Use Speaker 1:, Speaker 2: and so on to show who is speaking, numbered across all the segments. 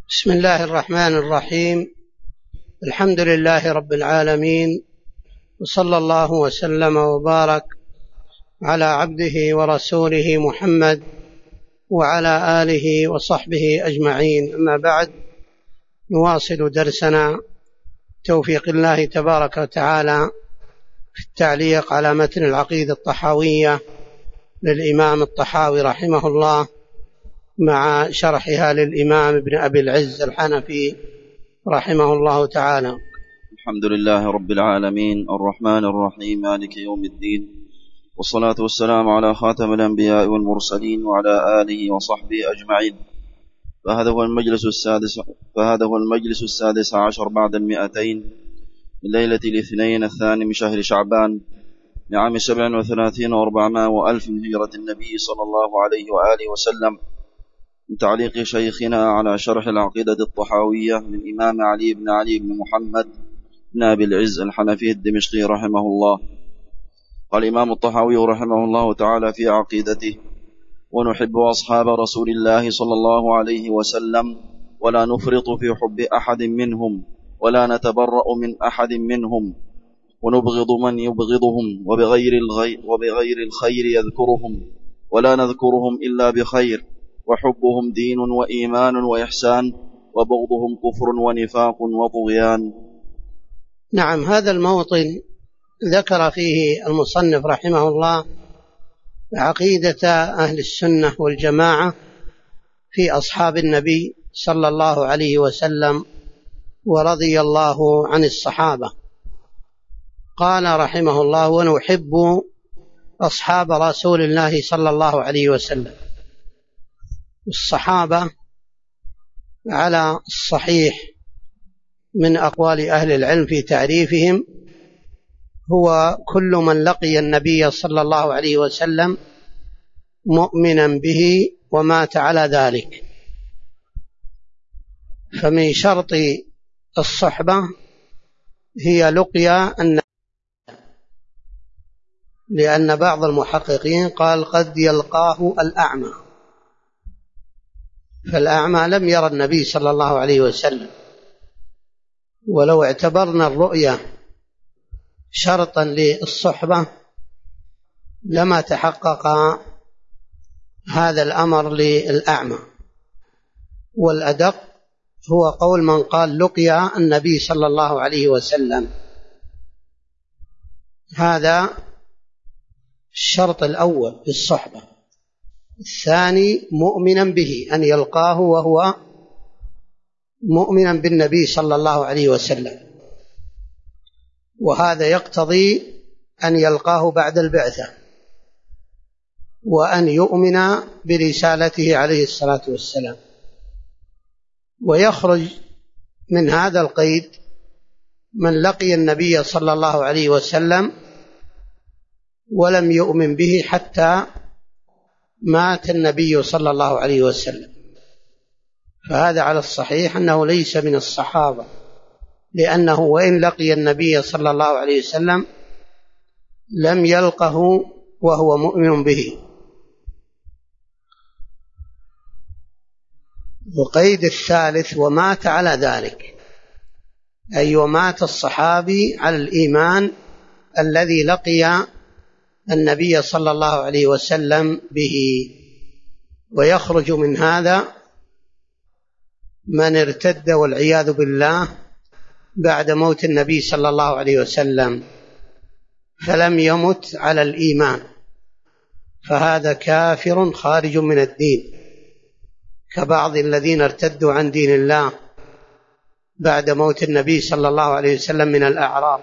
Speaker 1: بسم الله الرحمن الرحيم. الحمد لله رب العالمين، وصلى الله وسلم وبارك على عبده ورسوله محمد وعلى آله وصحبه أجمعين. أما بعد، نواصل درسنا توفيق الله تبارك وتعالى في التعليق على متن العقيدة الطحاوية للإمام الطحاوي رحمه الله، مع شرحها للإمام ابن أبي العز الحنفي رحمه الله تعالى.
Speaker 2: الحمد لله رب العالمين الرحمن الرحيم مالك يوم الدين، والصلاة والسلام على خاتم الأنبياء والمرسلين وعلى آله وصحبه أجمعين. فهذا هو المجلس السادس عشر بعد 200 من ليلة الاثنين الثاني من شهر شعبان لعام 37 و400 وألف من هجرة النبي صلى الله عليه وآله وسلم، من تعليق شيخنا على شرح العقيدة الطحاوية من إمام علي بن محمد بن أبي العز الحنفي الدمشقي رحمه الله. قال الإمام الطحاوي رحمه الله تعالى في عقيدته: ونحب أصحاب رسول الله صلى الله عليه وسلم، ولا نفرط في حب أحد منهم، ولا نتبرأ من أحد منهم، ونبغض من يبغضهم، وبغير الخير يذكرهم، ولا نذكرهم إلا بخير، وحبهم دين وإيمان وإحسان، وبغضهم كفر ونفاق وطغيان.
Speaker 1: نعم، هذا الموطن ذكر فيه المصنف رحمه الله عقيدة أهل السنة والجماعة في أصحاب النبي صلى الله عليه وسلم ورضي الله عن الصحابة. قال رحمه الله: ونحب أصحاب رسول الله صلى الله عليه وسلم. الصحابة على الصحيح من أقوال أهل العلم في تعريفهم هو كل من لقي النبي صلى الله عليه وسلم مؤمنا به ومات على ذلك. فمن شرط الصحبة هي لقيا النبي، لأن بعض المحققين قال قد يلقاه الأعمى، فالأعمى لم يرى النبي صلى الله عليه وسلم، ولو اعتبرنا الرؤية شرطا للصحبة لما تحقق هذا الأمر للأعمى. والأدق هو قول من قال لقيا النبي صلى الله عليه وسلم. هذا الشرط الأول في الصحبة. الثاني مؤمنا به، أن يلقاه وهو مؤمنا بالنبي صلى الله عليه وسلم، وهذا يقتضي أن يلقاه بعد البعثة، وأن يؤمن برسالته عليه الصلاة والسلام. ويخرج من هذا القيد من لقي النبي صلى الله عليه وسلم ولم يؤمن به حتى مات النبي صلى الله عليه وسلم، فهذا على الصحيح أنه ليس من الصحابة، لأنه وإن لقي النبي صلى الله عليه وسلم لم يلقه وهو مؤمن به. وقيد الثالث ومات على ذلك، أي ومات الصحابي على الإيمان الذي لقي النبي صلى الله عليه وسلم به. ويخرج من هذا من ارتد والعياذ بالله بعد موت النبي صلى الله عليه وسلم فلم يمت على الإيمان، فهذا كافر خارج من الدين، كبعض الذين ارتدوا عن دين الله بعد موت النبي صلى الله عليه وسلم من الأعراب.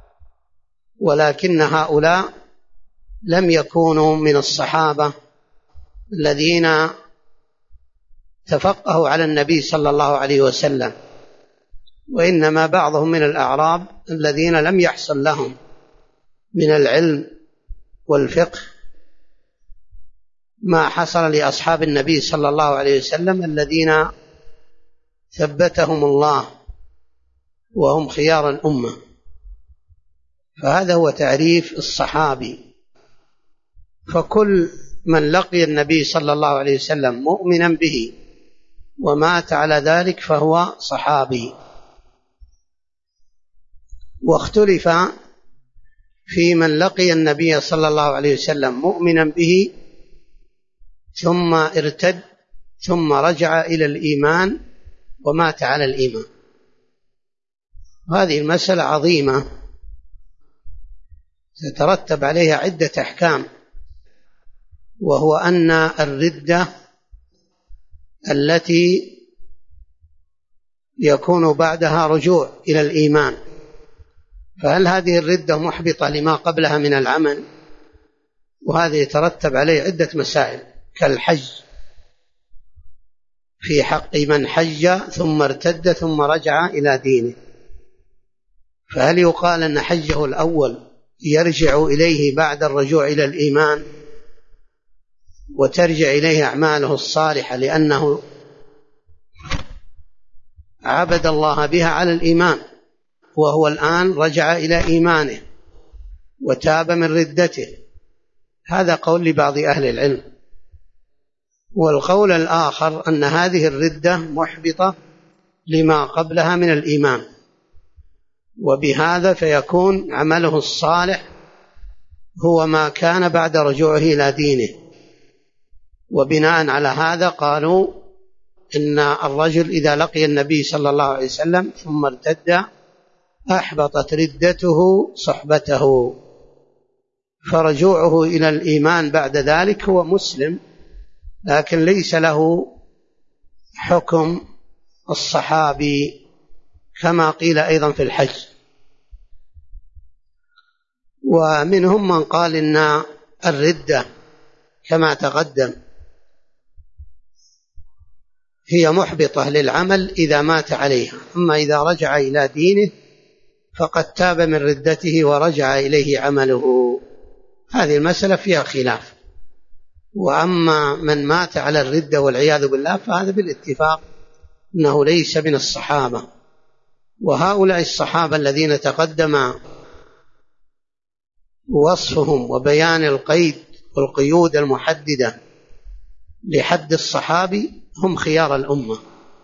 Speaker 1: ولكن هؤلاء لم يكونوا من الصحابة الذين تفقهوا على النبي صلى الله عليه وسلم، وإنما بعضهم من الأعراب الذين لم يحصل لهم من العلم والفقه ما حصل لأصحاب النبي صلى الله عليه وسلم الذين ثبتهم الله وهم خيار الأمة. فهذا هو تعريف الصحابي. فكل من لقي النبي صلى الله عليه وسلم مؤمنا به ومات على ذلك فهو صحابي. واختلف في من لقي النبي صلى الله عليه وسلم مؤمنا به ثم ارتد ثم رجع إلى الإيمان ومات على الإيمان. هذه المسألة عظيمة تترتب عليها عدة أحكام، وهو أن الردة التي يكون بعدها رجوع إلى الإيمان، فهل هذه الردة محبطة لما قبلها من العمل؟ وهذا يترتب عليه عدة مسائل كالحج في حق من حج ثم ارتد ثم رجع إلى دينه، فهل يقال أن حجه الأول يرجع إليه بعد الرجوع إلى الإيمان وترجع إليه أعماله الصالحة لأنه عبد الله بها على الإيمان، وهو الآن رجع إلى إيمانه وتاب من ردته؟ هذا قول لبعض أهل العلم. والقول الآخر أن هذه الردة محبطة لما قبلها من الإيمان، وبهذا فيكون عمله الصالح هو ما كان بعد رجوعه إلى دينه. وبناء على هذا قالوا إن الرجل إذا لقي النبي صلى الله عليه وسلم ثم ارتد أحبطت ردته صحبته، فرجوعه إلى الإيمان بعد ذلك هو مسلم، لكن ليس له حكم الصحابي كما قيل أيضا في الحج. ومنهم من قال إن الردة كما تقدم هي محبطة للعمل إذا مات عليها، أما إذا رجع إلى دينه فقد تاب من ردته ورجع إليه عمله. هذه المسألة فيها خلاف. وأما من مات على الردة والعياذ بالله فهذا بالاتفاق أنه ليس من الصحابة. وهؤلاء الصحابة الذين تقدم وصفهم وبيان القيد والقيود المحددة لحد الصحابي هم خيار الأمة،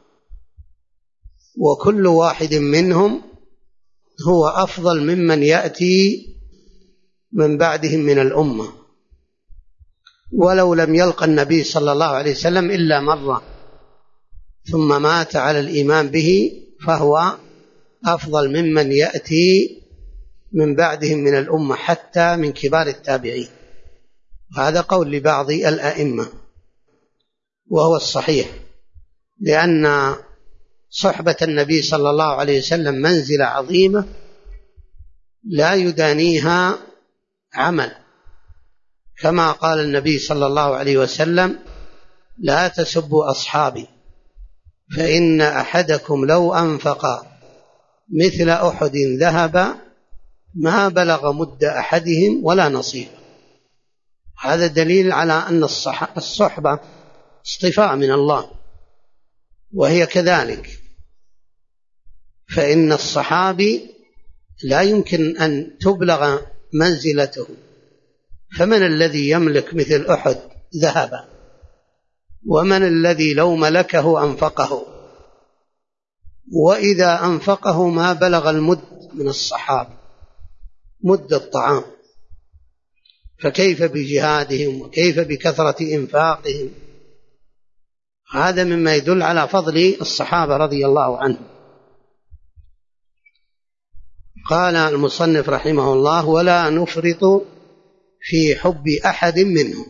Speaker 1: وكل واحد منهم هو أفضل ممن يأتي من بعدهم من الأمة، ولو لم يلقى النبي صلى الله عليه وسلم إلا مرة ثم مات على الإيمان به فهو أفضل ممن يأتي من بعدهم من الأمة حتى من كبار التابعين. هذا قول لبعض الأئمة وهو الصحيح، لأن صحبة النبي صلى الله عليه وسلم منزلة عظيمة لا يدانيها عمل، كما قال النبي صلى الله عليه وسلم: لا تسبوا أصحابي فإن أحدكم لو أنفق مثل أحد ذهب ما بلغ مد أحدهم ولا نصيب. هذا دليل على أن الصحبة اصطفاء من الله، وهي كذلك، فإن الصحابي لا يمكن أن تبلغ منزلته، فمن الذي يملك مثل أحد ذهبا؟ ومن الذي لو ملكه أنفقه؟ وإذا أنفقه ما بلغ المد من الصحابة، مد الطعام، فكيف بجهادهم وكيف بكثرة إنفاقهم؟ هذا مما يدل على فضل الصحابة رضي الله عنهم. قال المصنف رحمه الله: ولا نفرط في حب أحد منهم.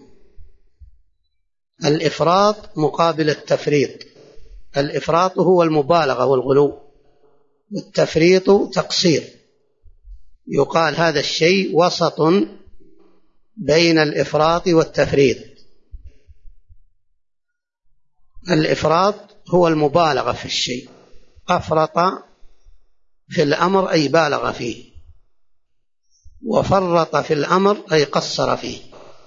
Speaker 1: الإفراط مقابل التفريط. الإفراط هو المبالغة والغلو، والتفريط تقصير. يقال هذا الشيء وسط بين الإفراط والتفريط. الإفراط هو المبالغة في الشيء، أفرط في الأمر أي بالغ فيه، وفرط في الأمر أي قصر فيه.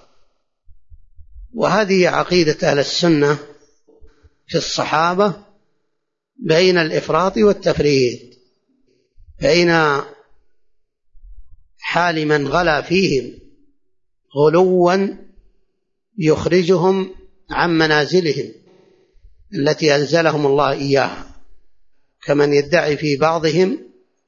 Speaker 1: وهذه عقيدة أهل السنة في الصحابة بين الإفراط والتفريط، بين حال من غلا فيهم غلوا يخرجهم عن منازلهم، التي أنزلهم الله إياها، كمن يدعي في بعضهم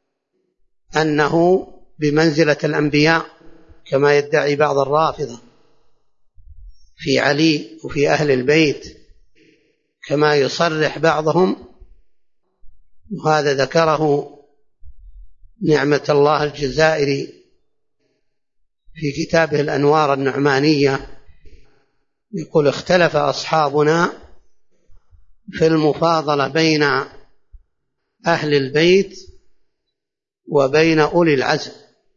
Speaker 1: أنه بمنزلة الأنبياء، كما يدعي بعض الرافضة في علي وفي أهل البيت، كما يصرح بعضهم، وهذا ذكره نعمة الله الجزائري في كتابه الأنوار النعمانية، يقول: اختلف أصحابنا في المفاضلة بين أهل البيت وبين أولي العزم.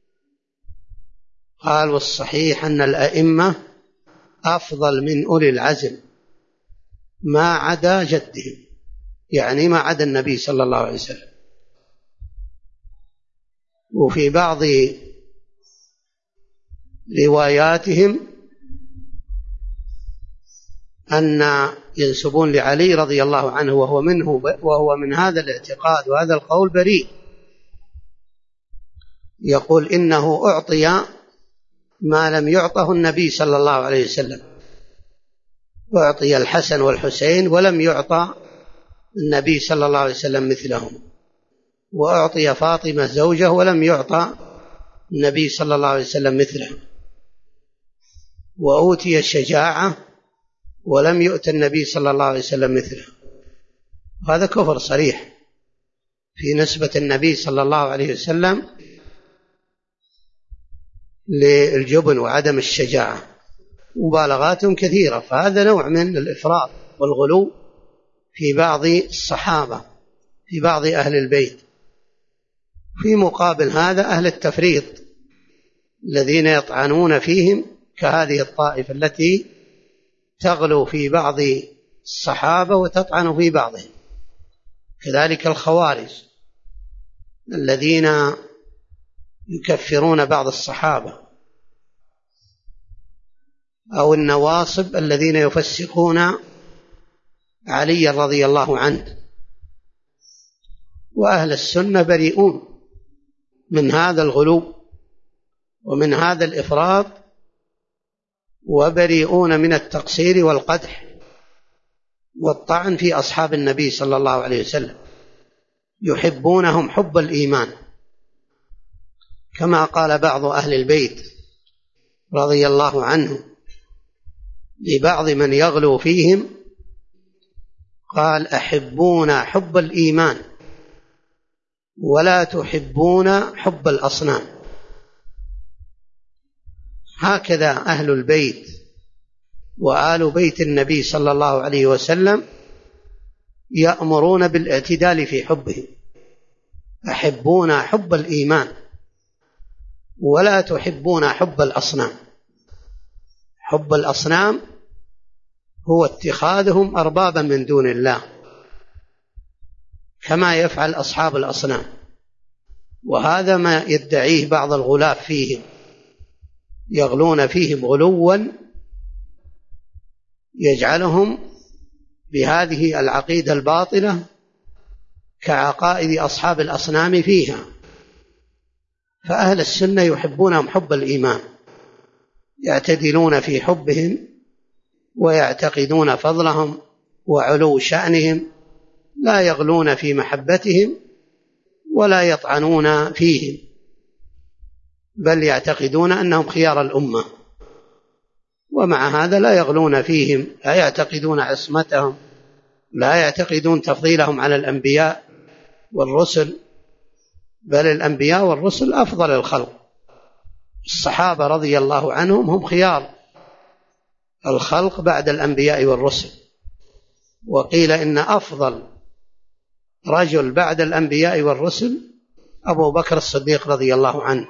Speaker 1: قال: والصحيح أن الأئمة أفضل من أولي العزم ما عدا جدهم، يعني ما عدا النبي صلى الله عليه وسلم. وفي بعض رواياتهم أن ينسبون لعلي رضي الله عنه وهو من هذا الاعتقاد وهذا القول بريء، يقول: إنه أعطي ما لم يعطه النبي صلى الله عليه وسلم، أعطي الحسن والحسين ولم يعطى النبي صلى الله عليه وسلم مثلهم، وأعطي فاطمة زوجه ولم يعطى النبي صلى الله عليه وسلم مثله، وأوتي الشجاعة ولم يؤت النبي صلى الله عليه وسلم مثله. هذا كفر صريح في نسبة النبي صلى الله عليه وسلم للجبن وعدم الشجاعة، مبالغاتهم كثيرة، فهذا نوع من الإفراط والغلو في بعض الصحابة، في بعض أهل البيت. في مقابل هذا أهل التفريط الذين يطعنون فيهم، كهذه الطائفة التي تغلو في بعض الصحابة وتطعن في بعضهم، كذلك الخوارج الذين يكفرون بعض الصحابة، أو النواصب الذين يفسقون علي رضي الله عنه. وأهل السنة بريئون من هذا الغلو ومن هذا الإفراط، وبريئون من التقصير والقدح والطعن في أصحاب النبي صلى الله عليه وسلم، يحبونهم حب الإيمان، كما قال بعض أهل البيت رضي الله عنه لبعض من يغلو فيهم، قال: أحبونا حب الإيمان ولا تحبون حب الأصنام. هكذا أهل البيت وآل بيت النبي صلى الله عليه وسلم يأمرون بالاعتدال في حبهم، أحبون حب الإيمان ولا تحبون حب الأصنام. حب الأصنام هو اتخاذهم أربابا من دون الله، كما يفعل أصحاب الأصنام، وهذا ما يدعيه بعض الغلاة فيهم، يغلون فيهم غلوا يجعلهم بهذه العقيدة الباطلة كعقائد أصحاب الأصنام فيها. فأهل السنة يحبونهم حب الإيمان، يعتدلون في حبهم ويعتقدون فضلهم وعلو شأنهم، لا يغلون في محبتهم ولا يطعنون فيهم، بل يعتقدون أنهم خيار الأمة، ومع هذا لا يغلون فيهم، لا يعتقدون عصمتهم، لا يعتقدون تفضيلهم على الأنبياء والرسل، بل الأنبياء والرسل أفضل الخلق. الصحابة رضي الله عنهم هم خيار الخلق بعد الأنبياء والرسل، وقيل إن أفضل رجل بعد الأنبياء والرسل أبو بكر الصديق رضي الله عنه.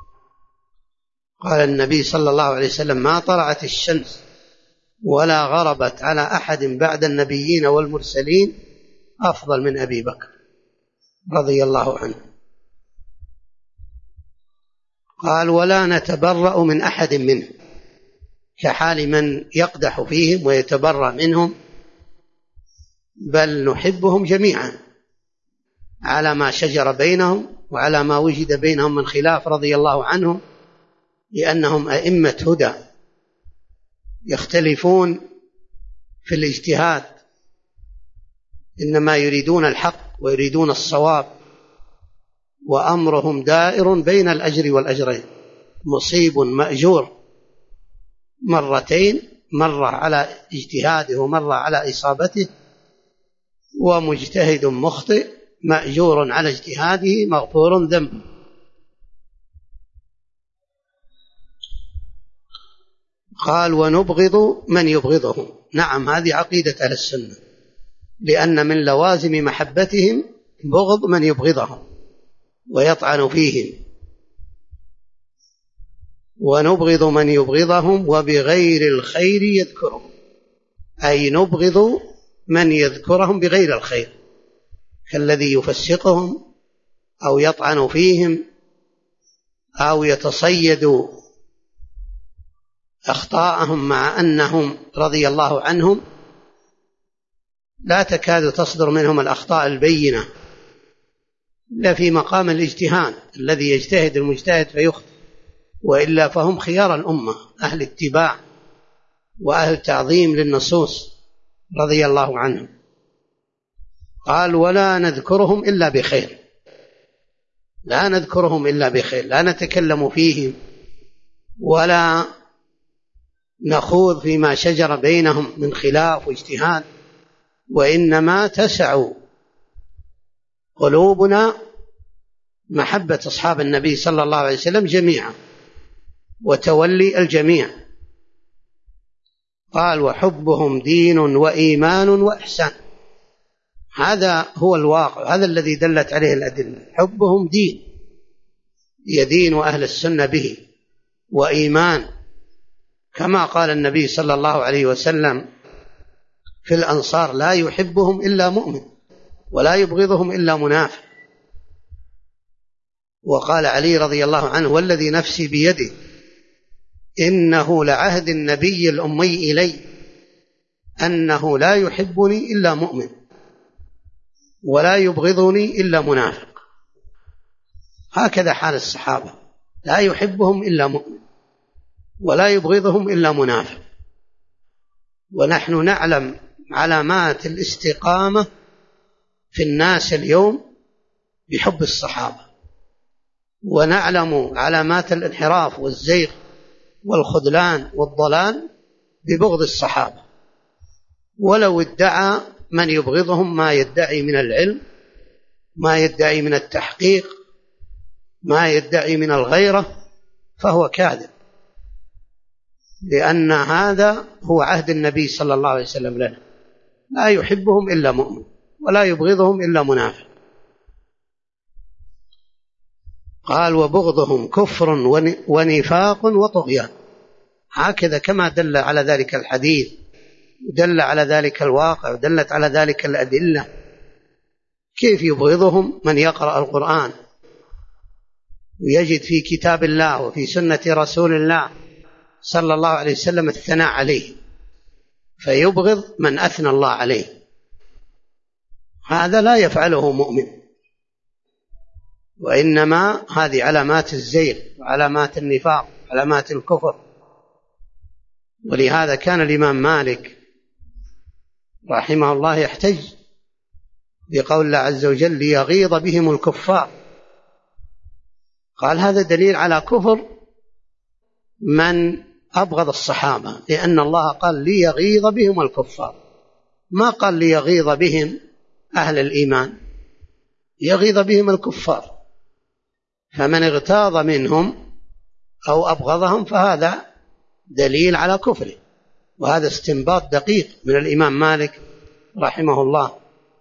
Speaker 1: قال النبي صلى الله عليه وسلم: ما طلعت الشمس ولا غربت على أحد بعد النبيين والمرسلين أفضل من أبي بكر رضي الله عنه. قال: ولا نتبرأ من أحد منهم، كحال من يقدح فيهم ويتبرأ منهم، بل نحبهم جميعا على ما شجر بينهم وعلى ما وجد بينهم من خلاف رضي الله عنهم، لأنهم أئمة هدى يختلفون في الاجتهاد إنما يريدون الحق ويريدون الصواب، وأمرهم دائر بين الأجر والأجرين، مصيب مأجور مرتين، مرة على اجتهاده ومرة على إصابته، ومجتهد مخطئ مأجور على اجتهاده مغفور ذنبه. قال ونبغض من يبغضهم. نعم، هذه عقيدة أهل السنة، لأن من لوازم محبتهم بغض من يبغضهم ويطعن فيهم. ونبغض من يبغضهم وبغير الخير يذكرهم، أي نبغض من يذكرهم بغير الخير، كالذي يفسقهم أو يطعن فيهم أو يتصيد أخطاءهم، مع أنهم رضي الله عنهم لا تكاد تصدر منهم الأخطاء البينة إلا في مقام الاجتهاد، الذي يجتهد المجتهد فيخطئ، وإلا فهم خيار الأمة، أهل اتباع وأهل تعظيم للنصوص رضي الله عنهم. قال ولا نذكرهم إلا بخير، لا نذكرهم إلا بخير، لا نتكلم فيهم ولا نخوض فيما شجر بينهم من خلاف واجتهاد، وإنما تسع قلوبنا محبة أصحاب النبي صلى الله عليه وسلم جميعا وتولي الجميع. قال وحبهم دين وإيمان وإحسان، هذا هو الواقع، هذا الذي دلت عليه الأدلة. حبهم دين يدين أهل السنة به، وإيمان، كما قال النبي صلى الله عليه وسلم في الأنصار لا يحبهم إلا مؤمن ولا يبغضهم إلا منافق. وقال علي رضي الله عنه والذي نفسي بيده إنه لعهد النبي الأمي إلي أنه لا يحبني إلا مؤمن ولا يبغضني إلا منافق. هكذا حال الصحابة، لا يحبهم إلا مؤمن ولا يبغضهم إلا منافق. ونحن نعلم علامات الاستقامة في الناس اليوم بحب الصحابة، ونعلم علامات الانحراف والزيغ والخذلان والضلال ببغض الصحابة. ولو ادعى من يبغضهم ما يدعي من العلم، ما يدعي من التحقيق، ما يدعي من الغيرة، فهو كاذب، لأن هذا هو عهد النبي صلى الله عليه وسلم لنا، لا يحبهم إلا مؤمن ولا يبغضهم إلا منافق. قال وبغضهم كفر ونفاق وطغيان، هكذا كما دل على ذلك الحديث ودل على ذلك الواقع ودلت على ذلك الأدلة. كيف يبغضهم من يقرأ القرآن ويجد في كتاب الله وفي سنة رسول الله صلى الله عليه وسلم الثناء عليه، فيبغض من أثنى الله عليه؟ هذا لا يفعله مؤمن، وإنما هذه علامات الزيغ وعلامات النفاق علامات الكفر. ولهذا كان الإمام مالك رحمه الله يحتج بقول الله عز وجل ليغيظ بهم الكفار. قال هذا دليل على كفر من أبغض الصحابة، لأن الله قال ليغيظ بهم الكفار، ما قال ليغيظ بهم أهل الإيمان، يغيظ بهم الكفار. فمن اغتاظ منهم أو أبغضهم فهذا دليل على كفره، وهذا استنباط دقيق من الإمام مالك رحمه الله.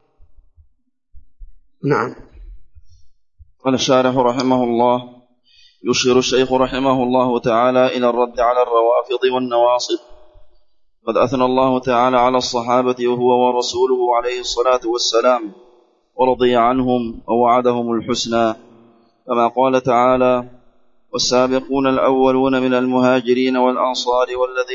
Speaker 1: نعم.
Speaker 2: قال الشارح رحمه الله: يشير الشيخ رحمه الله تعالى إلى الرد على الروافض والنواصب. قد أثنى الله تعالى على الصحابة وهو ورسوله عليه الصلاة والسلام، ورضي عنهم ووعدهم الحسنى، كما قال تعالى: والسابقون الأولون من المهاجرين والأنصار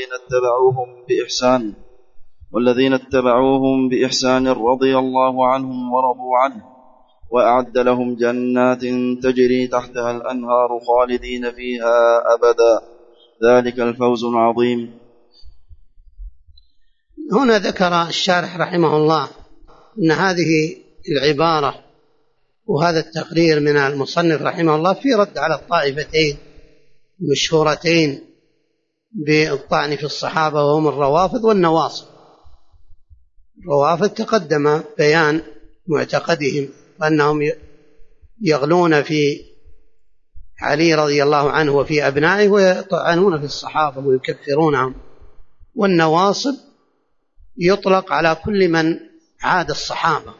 Speaker 2: والذين اتبعوهم بإحسان رضي الله عنهم ورضوا عنه، وأعد لهم جنات تجري تحتها الأنهار خالدين فيها أبدا، ذلك الفوز العظيم.
Speaker 1: هنا ذكر الشارح رحمه الله أن هذه العبارة وهذا التقرير من المصنف رحمه الله في رد على الطائفتين المشهورتين بالطعن في الصحابة، وهم الروافض والنواصب. الروافض تقدم بيان معتقدهم وأنهم يغلون في علي رضي الله عنه وفي أبنائه ويطعنون في الصحابة ويكفرونهم. والنواصب يطلق على كل من عاد الصحابة،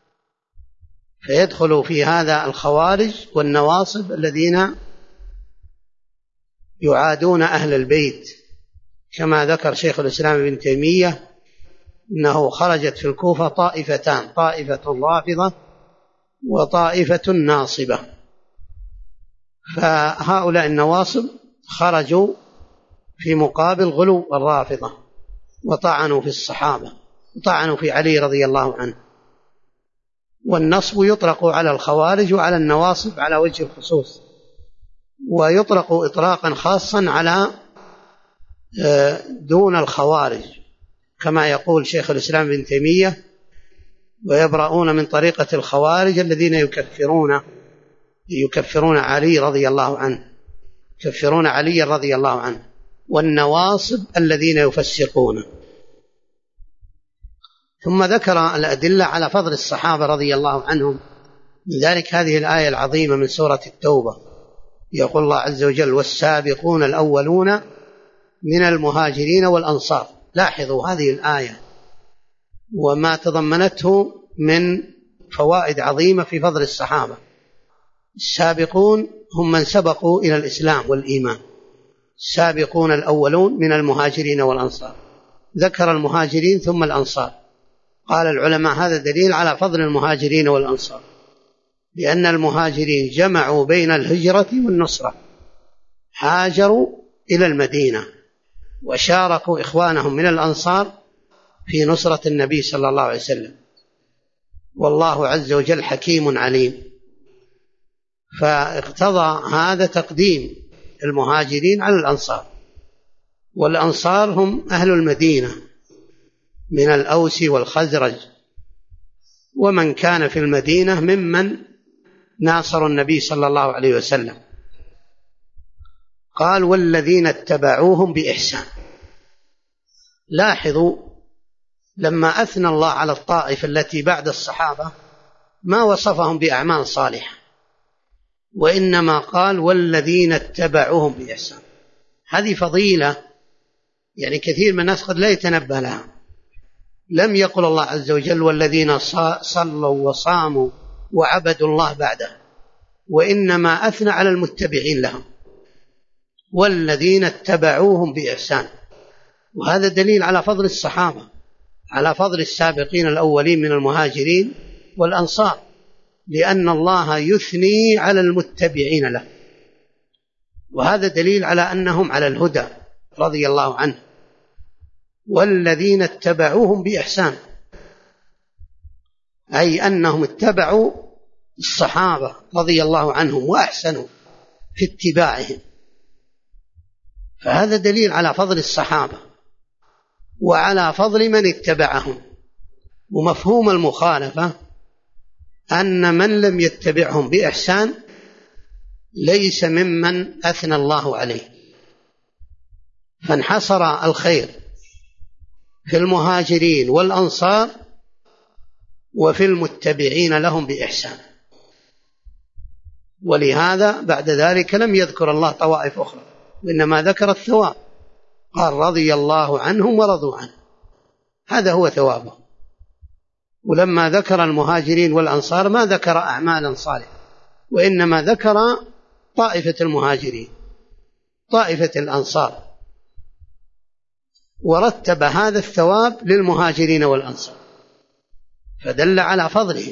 Speaker 1: فيدخل في هذا الخوارج والنواصب الذين يعادون أهل البيت، كما ذكر شيخ الإسلام ابن تيمية أنه خرجت في الكوفة طائفتان، طائفة رافضة وطائفة ناصبة. فهؤلاء النواصب خرجوا في مقابل غلو الرافضة وطعنوا في الصحابة وطعنوا في علي رضي الله عنه. والنصب يطلق على الخوارج وعلى النواصب على وجه الخصوص، ويطلق إطلاقا خاصا على دون الخوارج، كما يقول شيخ الإسلام ابن تيمية: ويبرؤون من طريقة الخوارج الذين يكفرون علي رضي الله عنه، يكفرون علي رضي الله عنه، والنواصب الذين يفسقونه. ثم ذكر الأدلة على فضل الصحابة رضي الله عنهم، من ذلك هذه الآية العظيمة من سورة التوبة، يقول الله عز وجل: والسابقون الأولون من المهاجرين والأنصار. لاحظوا هذه الآية وما تضمنته من فوائد عظيمة في فضل الصحابة. السابقون هم من سبقوا إلى الإسلام والإيمان، السابقون الأولون من المهاجرين والأنصار. ذكر المهاجرين ثم الأنصار. قال العلماء: هذا دليل على فضل المهاجرين والأنصار، لأن المهاجرين جمعوا بين الهجرة والنصرة، هاجروا إلى المدينة وشاركوا إخوانهم من الأنصار في نصرة النبي صلى الله عليه وسلم. والله عز وجل حكيم عليم، فاقتضى هذا تقديم المهاجرين على الأنصار. والأنصار هم أهل المدينة من الأوس والخزرج، ومن كان في المدينة ممن ناصروا النبي صلى الله عليه وسلم. قال: والذين اتبعوهم بإحسان. لاحظوا لما أثنى الله على الطائفة التي بعد الصحابة ما وصفهم بأعمال صالحة، وإنما قال: والذين اتبعوهم بإحسان. هذه فضيلة يعني كثير من الناس قد لا يتنبه لها. لم يقل الله عز وجل: والذين صلوا وصاموا وعبدوا الله بعده، وإنما أثنى على المتبعين لهم: والذين اتبعوهم بإحسان. وهذا دليل على فضل الصحابة، على فضل السابقين الأولين من المهاجرين والأنصار، لأن الله يثني على المتبعين له. وهذا دليل على أنهم على الهدى رضي الله عنه. والذين اتبعوهم بإحسان، أي أنهم اتبعوا الصحابة رضي الله عنهم وأحسنوا في اتباعهم. فهذا دليل على فضل الصحابة وعلى فضل من اتبعهم. ومفهوم المخالفة أن من لم يتبعهم بإحسان ليس ممن أثنى الله عليه. فانحصر الخير في المهاجرين والأنصار وفي المتبعين لهم بإحسان. ولهذا بعد ذلك لم يذكر الله طوائف أخرى، وإنما ذكر الثواب. قال: رضي الله عنهم ورضوا عنه، هذا هو ثوابه. ولما ذكر المهاجرين والأنصار ما ذكر أعمالا صالحة، وإنما ذكر طائفة المهاجرين، طائفة الأنصار، ورتب هذا الثواب للمهاجرين والأنصار، فدل على فضلهم.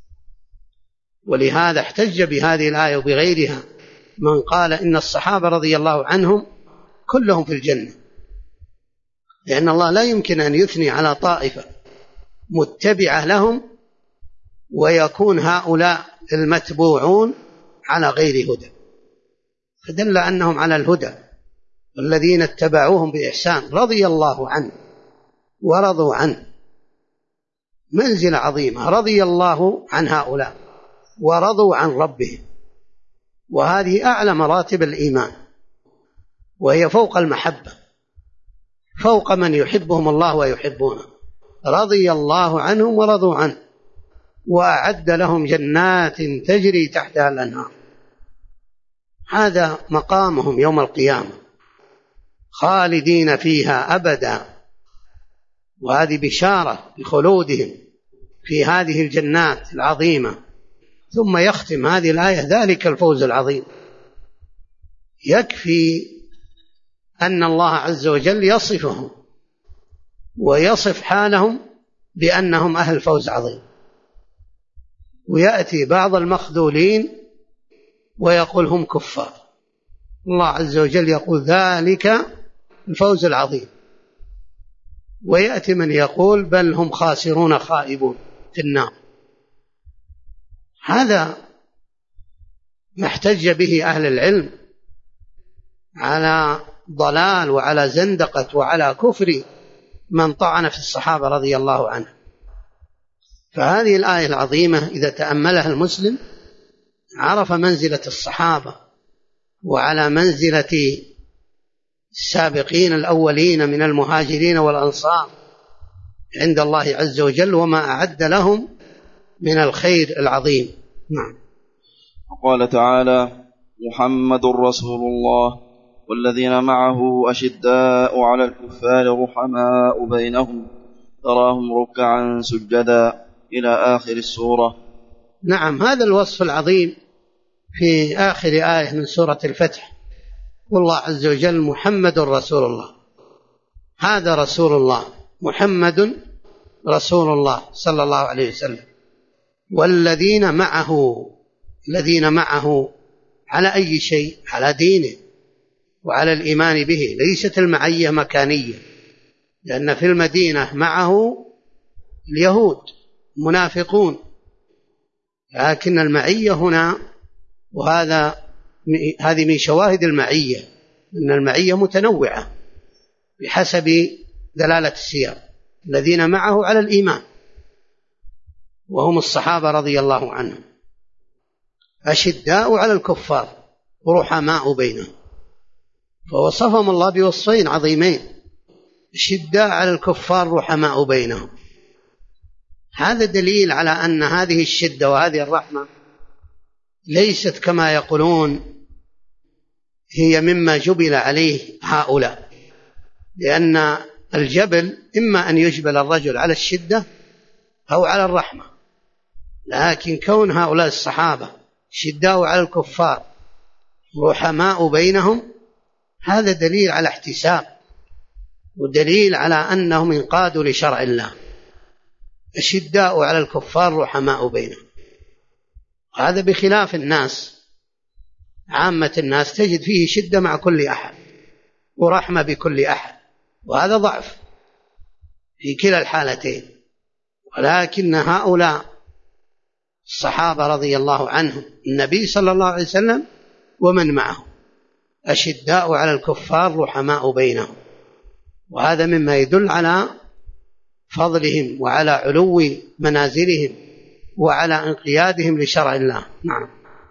Speaker 1: ولهذا احتج بهذه الآية وبغيرها من قال إن الصحابة رضي الله عنهم كلهم في الجنة، لأن الله لا يمكن أن يثني على طائفة متبعة لهم ويكون هؤلاء المتبوعون على غير هدى، فدل أنهم على الهدى. الذين اتبعوهم بإحسان رضي الله عنه ورضوا عنه. منزلة عظيمة. رضي الله عن هؤلاء ورضوا عن ربهم، وهذه أعلى مراتب الإيمان، وهي فوق المحبة، فوق من يحبهم الله ويحبونه. رضي الله عنهم ورضوا عنه وأعد لهم جنات تجري تحتها الأنهار. هذا مقامهم يوم القيامة، خالدين فيها أبدا، وهذه بشارة بخلودهم في هذه الجنات العظيمة. ثم يختم هذه الآية: ذلك الفوز العظيم. يكفي أن الله عز وجل يصفهم ويصف حالهم بأنهم أهل فوز عظيم، ويأتي بعض المخذولين ويقول هم كفار. الله عز وجل يقول ذلك الفوز العظيم، ويأتي من يقول بل هم خاسرون خائبون في النار. هذا ما احتج به أهل العلم على ضلال وعلى زندقة وعلى كفر من طعن في الصحابة رضي الله عنهم. فهذه الآية العظيمة إذا تأملها المسلم عرف منزلة الصحابة وعلى منزلة السابقين الأولين من المهاجرين والأنصار عند الله عز وجل، وما أعد لهم من الخير العظيم. نعم.
Speaker 2: وقال تعالى: محمد رسول الله والذين معه أشداء على الكفار رحماء بينهم تراهم ركعا سجدا إلى آخر السورة.
Speaker 1: نعم، هذا الوصف العظيم في آخر آية من سورة الفتح: والله عز وجل محمد رسول الله. هذا رسول الله، محمد رسول الله صلى الله عليه وسلم. والذين معه، الذين معه على أي شيء؟ على دينه وعلى الإيمان به. ليست المعية مكانية، لأن في المدينة معه اليهود منافقون، لكن المعية هنا، هذه من شواهد المعية، أن المعية متنوعة بحسب دلالة السياق. الذين معه على الإيمان وهم الصحابة رضي الله عنهم، أشداء على الكفار رحماء بينهم. فوصفهم الله بوصفين عظيمين: أشداء على الكفار رحماء بينهم. هذا دليل على أن هذه الشدة وهذه الرحمة ليست كما يقولون هي مما جبل عليه هؤلاء، لأن الجبل إما أن يجبل الرجل على الشدة أو على الرحمة، لكن كون هؤلاء الصحابة شداء على الكفار رحماء بينهم، هذا دليل على احتساب ودليل على أنهم انقادوا لشرع الله. الشداء على الكفار رحماء بينهم، هذا بخلاف الناس. عامة الناس تجد فيه شدة مع كل أحد ورحمة بكل أحد، وهذا ضعف في كلا الحالتين. ولكن هؤلاء الصحابة رضي الله عنهم، النبي صلى الله عليه وسلم ومن معه، أشداء على الكفار رحماء بينهم، وهذا مما يدل على فضلهم وعلى علو منازلهم وعلى انقيادهم لشرع الله. نعم.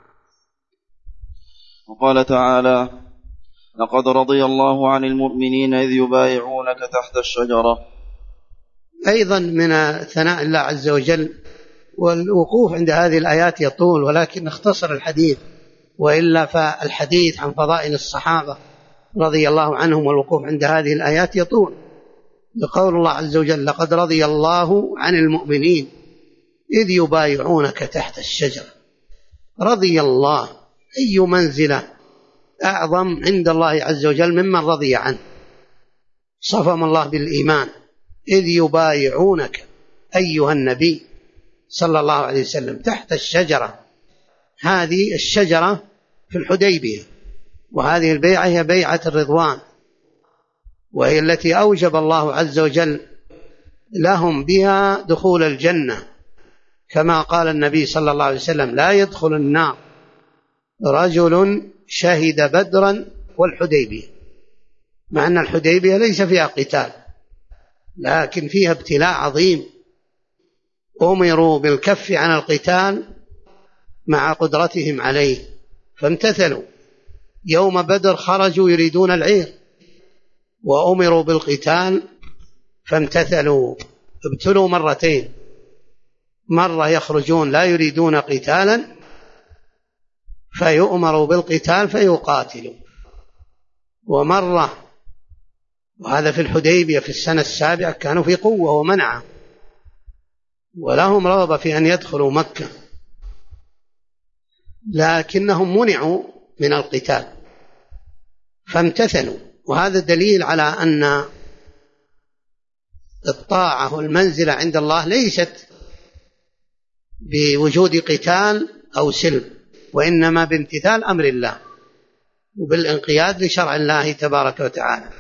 Speaker 2: وقال تعالى: لقد رضي الله عن المؤمنين إذ يبايعونك تحت الشجرة.
Speaker 1: أيضا من ثناء الله عز وجل، والوقوف عند هذه الآيات يطول، ولكن نختصر الحديث، وإلا فالحديث عن فضائل الصحابة رضي الله عنهم والوقوف عند هذه الآيات يطول. لقول الله عز وجل: لقد رضي الله عن المؤمنين إذ يبايعونك تحت الشجرة. رضي الله، أي منزلة أعظم عند الله عز وجل ممن رضي عنه. صفهم الله بالإيمان: إذ يبايعونك أيها النبي صلى الله عليه وسلم تحت الشجرة. هذه الشجرة في الحديبية، وهذه البيعة هي بيعة الرضوان، وهي التي أوجب الله عز وجل لهم بها دخول الجنة، كما قال النبي صلى الله عليه وسلم: لا يدخل النار رجل شهد بدرا والحديبية، مع أن الحديبية ليس فيها قتال، لكن فيها ابتلاء عظيم أمروا بالكف عن القتال مع قدرتهم عليه فامتثلوا. يوم بدر خرجوا يريدون العير وأمروا بالقتال فامتثلوا. ابتلوا مرتين، مرة يخرجون لا يريدون قتالا فيؤمروا بالقتال فيقاتلوا، ومرة، وهذا في الحديبية في السنة 7، كانوا في قوة ومنعة ولهم رغبة في أن يدخلوا مكة لكنهم منعوا من القتال فامتثلوا. وهذا دليل على أن الطاعة والمنزلة عند الله ليست بوجود قتال أو سلم، وإنما بامتثال أمر الله وبالانقياد لشرع الله تبارك وتعالى.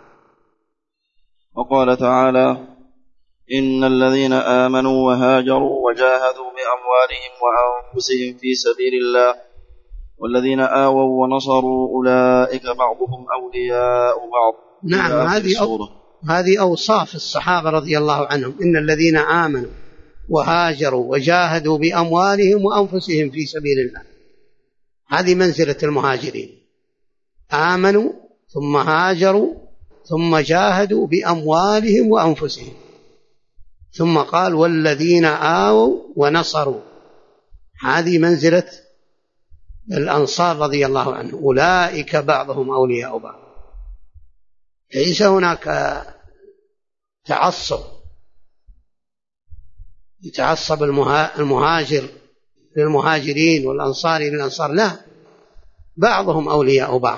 Speaker 2: وقال تعالى: إن الذين آمنوا وهاجروا وجاهدوا بأموالهم وأنفسهم في سبيل الله والذين آووا ونصروا أولئك بعضهم أولياء بعض.
Speaker 1: نعم، هذه أوصاف الصحابة رضي الله عنهم. إن الذين آمنوا وهاجروا وجاهدوا بأموالهم وأنفسهم في سبيل الله، هذه منزلة المهاجرين. آمنوا ثم هاجروا ثم جاهدوا بأموالهم وأنفسهم، ثم قال والذين آووا ونصروا، هذه منزلة الأنصار رضي الله عنهم. أولئك بعضهم أولياء بعض. ليس هناك تعصب يتعصب المهاجر للمهاجرين والأنصار للأنصار، لا، بعضهم أولياء بعض.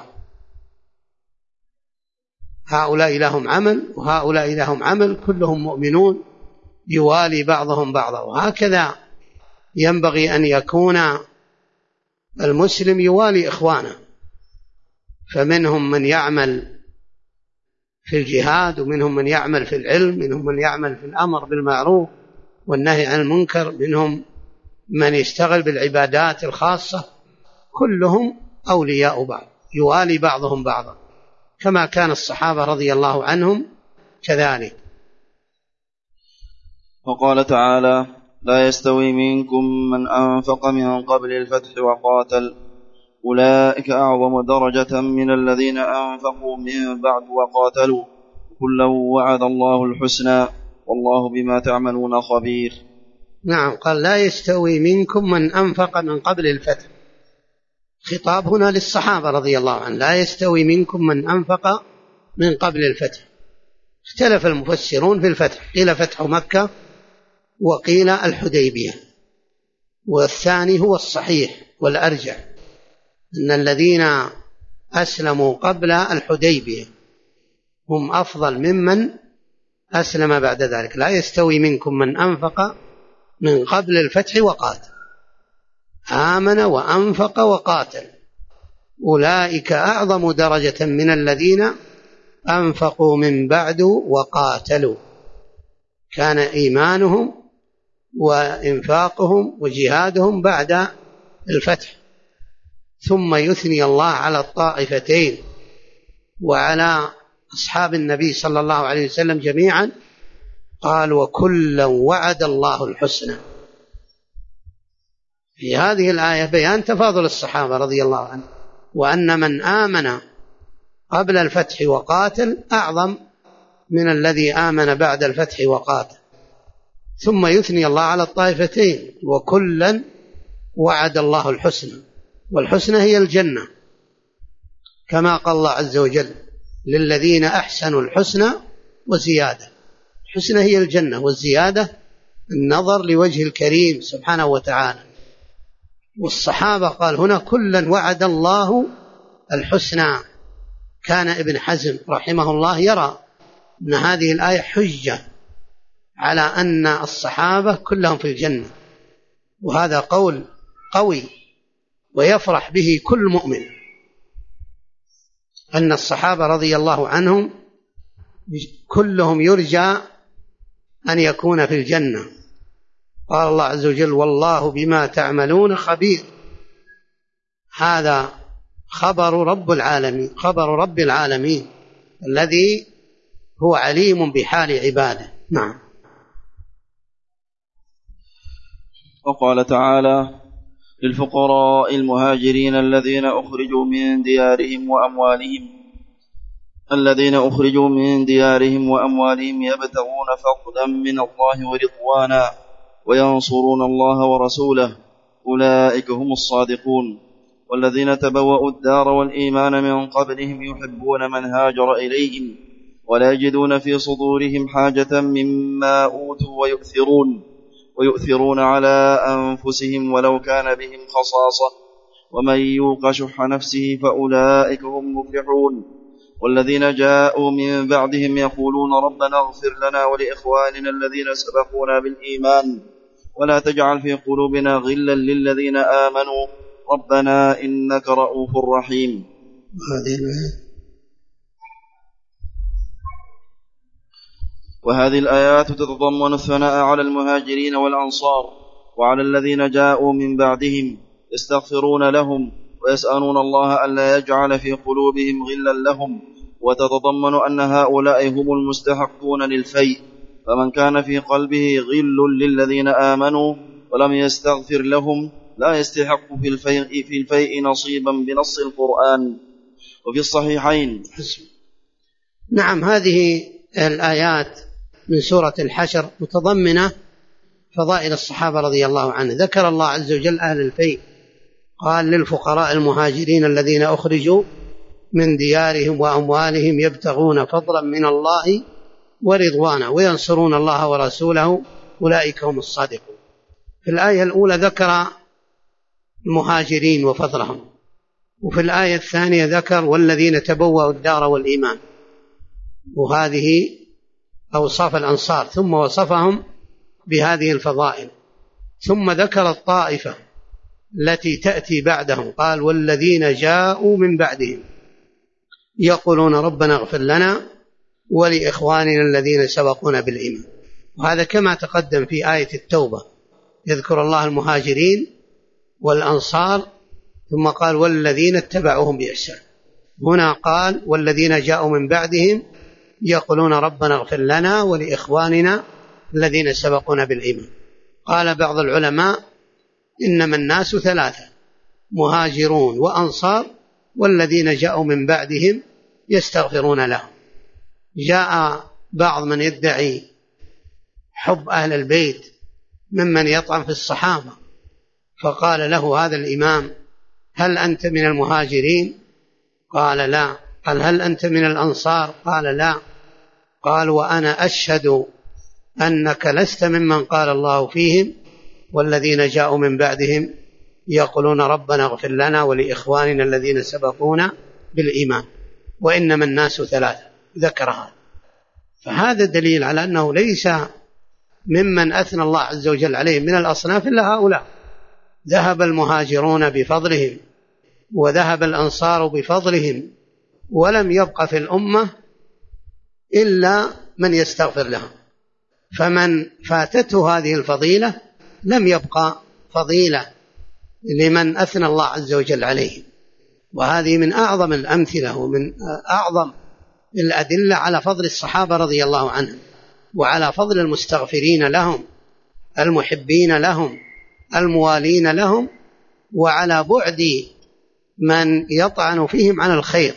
Speaker 1: هؤلاء لهم عمل وهؤلاء لهم عمل، كلهم مؤمنون، يوالي بعضهم بعضا. وهكذا ينبغي أن يكون المسلم يوالي إخوانه، فمنهم من يعمل في الجهاد، ومنهم من يعمل في العلم، منهم من يعمل في الأمر بالمعروف والنهي عن المنكر، منهم من يشتغل بالعبادات الخاصة، كلهم أولياء بعض، يوالي بعضهم بعضا، كما كان الصحابة رضي الله عنهم كذلك.
Speaker 2: وقال تعالى: لا يستوي منكم من أنفق من قبل الفتح وقاتل أولئك أعظم درجة من الذين أنفقوا من بعد وقاتلوا كلا وعد الله الحسنى والله بما تعملون خبير.
Speaker 1: نعم، قال لا يستوي منكم من أنفق من قبل الفتح، خطاب هنا للصحابة رضي الله عنهم. لا يستوي منكم من أنفق من قبل الفتح. اختلف المفسرون في الفتح، قيل فتح مكة وقيل الحديبية، والثاني هو الصحيح والأرجح، أن الذين أسلموا قبل الحديبية هم أفضل ممن أسلم بعد ذلك. لا يستوي منكم من أنفق من قبل الفتح وقاتل، آمن وأنفق وقاتل، أولئك أعظم درجة من الذين أنفقوا من بعد وقاتلوا. كان إيمانهم وإنفاقهم وجهادهم بعد الفتح. ثم يثني الله على الطائفتين وعلى أصحاب النبي صلى الله عليه وسلم جميعا، قال وكلا وعد الله الحسنى. في هذه الآية بيان تفاضل الصحابة رضي الله عنهم، وأن من آمن قبل الفتح وقاتل أعظم من الذي آمن بعد الفتح وقاتل. ثم يثني الله على الطائفتين وكلا وعد الله الحسنى، والحسنى هي الجنة، كما قال الله عز وجل للذين أحسنوا الحسنى وزيادة. الحسنى هي الجنة، والزيادة النظر لوجه الكريم سبحانه وتعالى. والصحابة قال هنا كلا وعد الله الحسنى. كان ابن حزم رحمه الله يرى أن هذه الآية حجة على أن الصحابة كلهم في الجنة، وهذا قول قوي ويفرح به كل مؤمن، أن الصحابة رضي الله عنهم كلهم يرجى أن يكون في الجنة. قال الله عز وجل والله بما تعملون خبير. هذا خبر رب العالمين الذي هو عليم بحال عباده. نعم.
Speaker 2: وقال تعالى: للفقراء المهاجرين الذين أخرجوا من ديارهم وأموالهم يبتغون فضلا من الله ورضوانا وينصرون الله ورسوله أولئك هم الصادقون. والذين تبوأوا الدار والإيمان من قبلهم يحبون من هاجر إليهم ولا يجدون في صدورهم حاجة مما أوتوا ويؤثرون على أنفسهم ولو كان بهم خصاصة ومن يوق شح نفسه فأولئك هم المفلحون. والذين جاءوا من بعدهم يقولون ربنا اغفر لنا ولإخواننا الذين سبقونا بالإيمان ولا تجعل في قلوبنا غلا للذين آمنوا ربنا إنك رؤوف رحيم. وهذه الآيات تتضمن الثناء على المهاجرين والأنصار وعلى الذين جاءوا من بعدهم يستغفرون لهم ويسألون الله ألا يجعل في قلوبهم غلا لهم، وتتضمن أن هؤلاء هم المستحقون للفيء، فمن كان في قلبه غل للذين آمنوا ولم يستغفر لهم لا يستحق في الفيء نصيبا بنص القرآن. وفي الصحيحين.
Speaker 1: نعم، هذه الآيات من سورة الحشر متضمنة فضائل الصحابة رضي الله عنه. ذكر الله عز وجل أهل الفيء، قال: للفقراء المهاجرين الذين أخرجوا من ديارهم وأموالهم يبتغون فضلا من الله ورضوانا وينصرون الله ورسوله أولئك هم الصادقون. في الآية الأولى ذكر المهاجرين وفضلهم، وفي الآية الثانية ذكر والذين تبوأوا الدار والإيمان، وهذه أوصاف الأنصار، ثم وصفهم بهذه الفضائل، ثم ذكر الطائفة التي تأتي بعدهم، قال: والذين جاءوا من بعدهم يقولون ربنا اغفر لنا ولإخواننا الذين سبقونا بالإيمان. وهذا كما تقدم في آية التوبة، يذكر الله المهاجرين والأنصار ثم قال والذين اتبعوهم بإحسان. هنا قال والذين جاءوا من بعدهم يقولون ربنا اغفر لنا ولإخواننا الذين سبقونا بالإيمان. قال بعض العلماء إنما الناس ثلاثة: مهاجرون وأنصار والذين جاءوا من بعدهم يستغفرون لهم. جاء بعض من يدعي حب أهل البيت ممن يطعن في الصحابة، فقال له هذا الإمام: هل أنت من المهاجرين؟ قال: لا. قال: هل أنت من الأنصار؟ قال: لا. قال: وأنا أشهد أنك لست ممن قال الله فيهم والذين جاءوا من بعدهم يقولون ربنا اغفر لنا ولإخواننا الذين سبقونا بالإيمان، وإنما الناس ثلاثة. ذكرها. فهذا دليل على أنه ليس ممن أثنى الله عز وجل عليهم من الأصناف إلا هؤلاء. ذهب المهاجرون بفضلهم وذهب الأنصار بفضلهم، ولم يبق في الأمة إلا من يستغفر لهم. فمن فاتته هذه الفضيلة لم يبقى فضيلة لمن أثنى الله عز وجل عليهم. وهذه من أعظم الأمثلة ومن أعظم الأدلة على فضل الصحابة رضي الله عنهم، وعلى فضل المستغفرين لهم المحبين لهم الموالين لهم، وعلى بعد من يطعن فيهم عن الخير.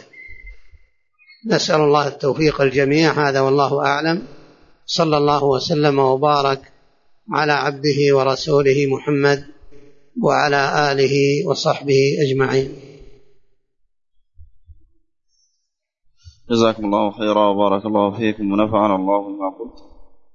Speaker 1: نسأل الله التوفيق الجميع. هذا والله أعلم. صلى الله وسلم وبارك على عبده ورسوله محمد وعلى آله وصحبه أجمعين.
Speaker 2: جزاكم الله خيرا وبارك الله فيكم ونفعنا الله بما قلت.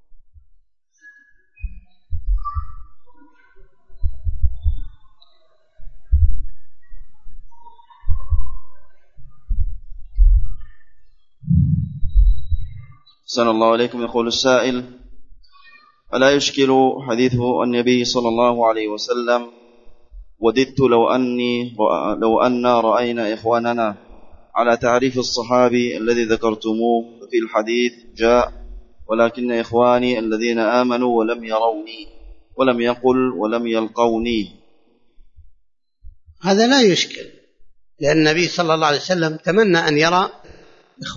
Speaker 2: أحسن الله عليكم. يقول السائل: ألا يشكل حديث النبي صلى الله عليه وسلم وددت لو أننا رأينا إخواننا على تعريف الصحابي الذي ذكرتموه؟ في الحديث جاء: ولكن إخواني الذين آمنوا ولم يروني، ولم يقل ولم يلقوني.
Speaker 1: هذا لا يشكل، لأن النبي صلى الله عليه وسلم تمنى أن يرى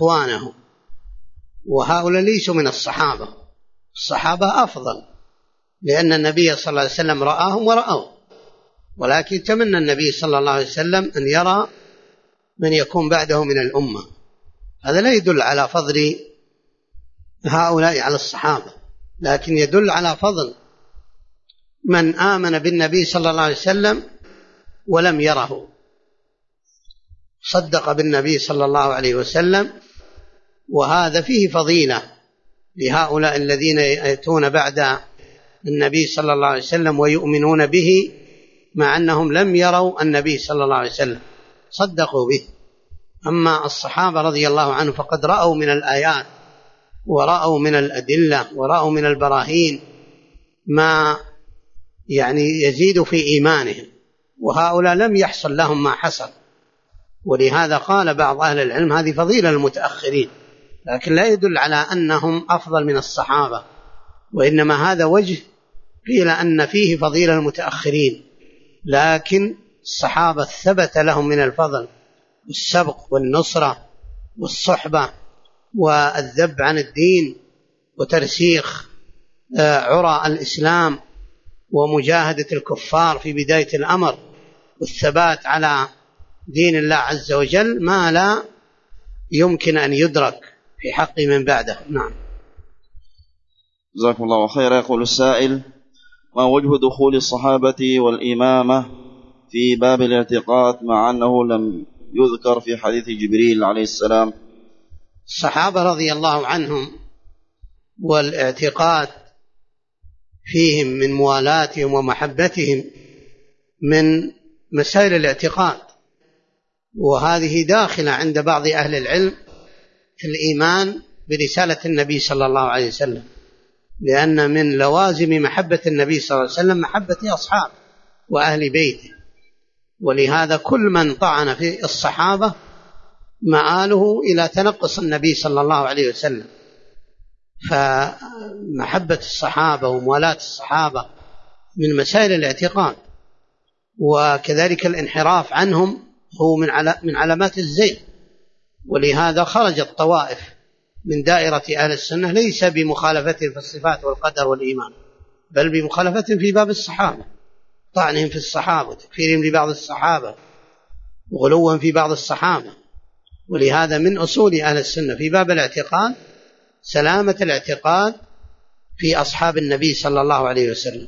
Speaker 1: إخوانه، وهؤلاء ليسوا من الصحابة. الصحابة أفضل، لأن النبي صلى الله عليه وسلم رآهم ورأوه، ولكن تمنى النبي صلى الله عليه وسلم أن يرى من يكون بعده من الأمة. هذا لا يدل على فضل هؤلاء على الصحابة، لكن يدل على فضل من آمن بالنبي صلى الله عليه وسلم ولم يره، صدق بالنبي صلى الله عليه وسلم. وهذا فيه فضيلة لهؤلاء الذين يأتون بعد النبي صلى الله عليه وسلم ويؤمنون به مع أنهم لم يروا النبي صلى الله عليه وسلم، صدقوا به. أما الصحابة رضي الله عنهم فقد رأوا من الآيات ورأوا من الأدلة ورأوا من البراهين ما يزيد في إيمانهم، وهؤلاء لم يحصل لهم ما حصل. ولهذا قال بعض أهل العلم هذه فضيلة المتأخرين، لكن لا يدل على أنهم أفضل من الصحابة، وإنما هذا وجه قيل أن فيه فضيلة المتأخرين، لكن الصحابة ثبت لهم من الفضل والسبق والنصرة والصحبة والذب عن الدين وترسيخ عرى الإسلام ومجاهدة الكفار في بداية الأمر والثبات على دين الله عز وجل ما لا يمكن أن يدرك في حق من بعده. نعم.
Speaker 2: جزاكم الله خيرا. يقول السائل: ما وجه دخول الصحابة والإمامة في باب الاعتقاد مع أنه لم يذكر في حديث جبريل عليه السلام؟
Speaker 1: الصحابة رضي الله عنهم والاعتقاد فيهم من موالاتهم ومحبتهم من مسائل الاعتقاد، وهذه داخلة عند بعض أهل العلم في الإيمان برسالة النبي صلى الله عليه وسلم، لأن من لوازم محبة النبي صلى الله عليه وسلم محبة أصحابه وأهل بيته، ولهذا كل من طعن في الصحابة مآله إلى تنقص النبي صلى الله عليه وسلم. فمحبة الصحابة وموالاة الصحابة من مسائل الاعتقاد، وكذلك الانحراف عنهم هو من علامات الزيغ. ولهذا خرجت طوائف من دائرة أهل السنة ليس بمخالفتهم في الصفات والقدر والإيمان، بل بمخالفتهم في باب الصحابة، طعنهم في الصحابة وتكفيرهم لبعض الصحابة وغلوهم في بعض الصحابة. ولهذا من أصول أهل السنة في باب الاعتقاد سلامة الاعتقاد في أصحاب النبي صلى الله عليه وسلم.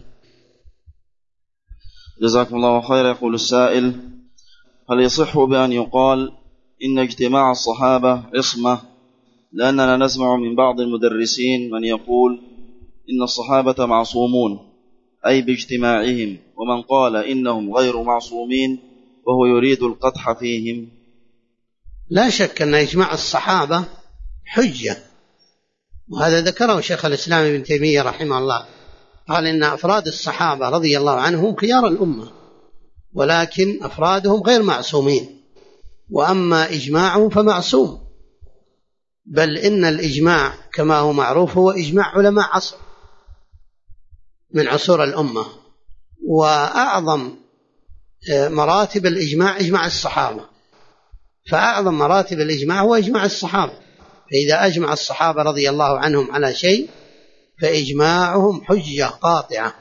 Speaker 2: جزاكم الله خيرا. يقول السائل: هل يصح بأن يقال إن اجتماع الصحابة عصمة؟ لأننا نسمع من بعض المدرسين من يقول إن الصحابة معصومون، أي باجتماعهم، ومن قال إنهم غير معصومين وهو يريد القدح فيهم.
Speaker 1: لا شك أن إجماع الصحابة حجة، وهذا ذكره شيخ الإسلام ابن تيمية رحمه الله، قال إن أفراد الصحابة رضي الله عنهم خيار الأمة، ولكن أفرادهم غير معصومين، وأما إجماعهم فمعصوم. بل إن الإجماع كما هو معروف هو إجماع علماء عصر من عصور الأمة، وأعظم مراتب الإجماع إجماع الصحابة، فأعظم مراتب الإجماع هو إجماع الصحابة. فإذا أجمع الصحابة رضي الله عنهم على شيء فإجماعهم حجة قاطعة،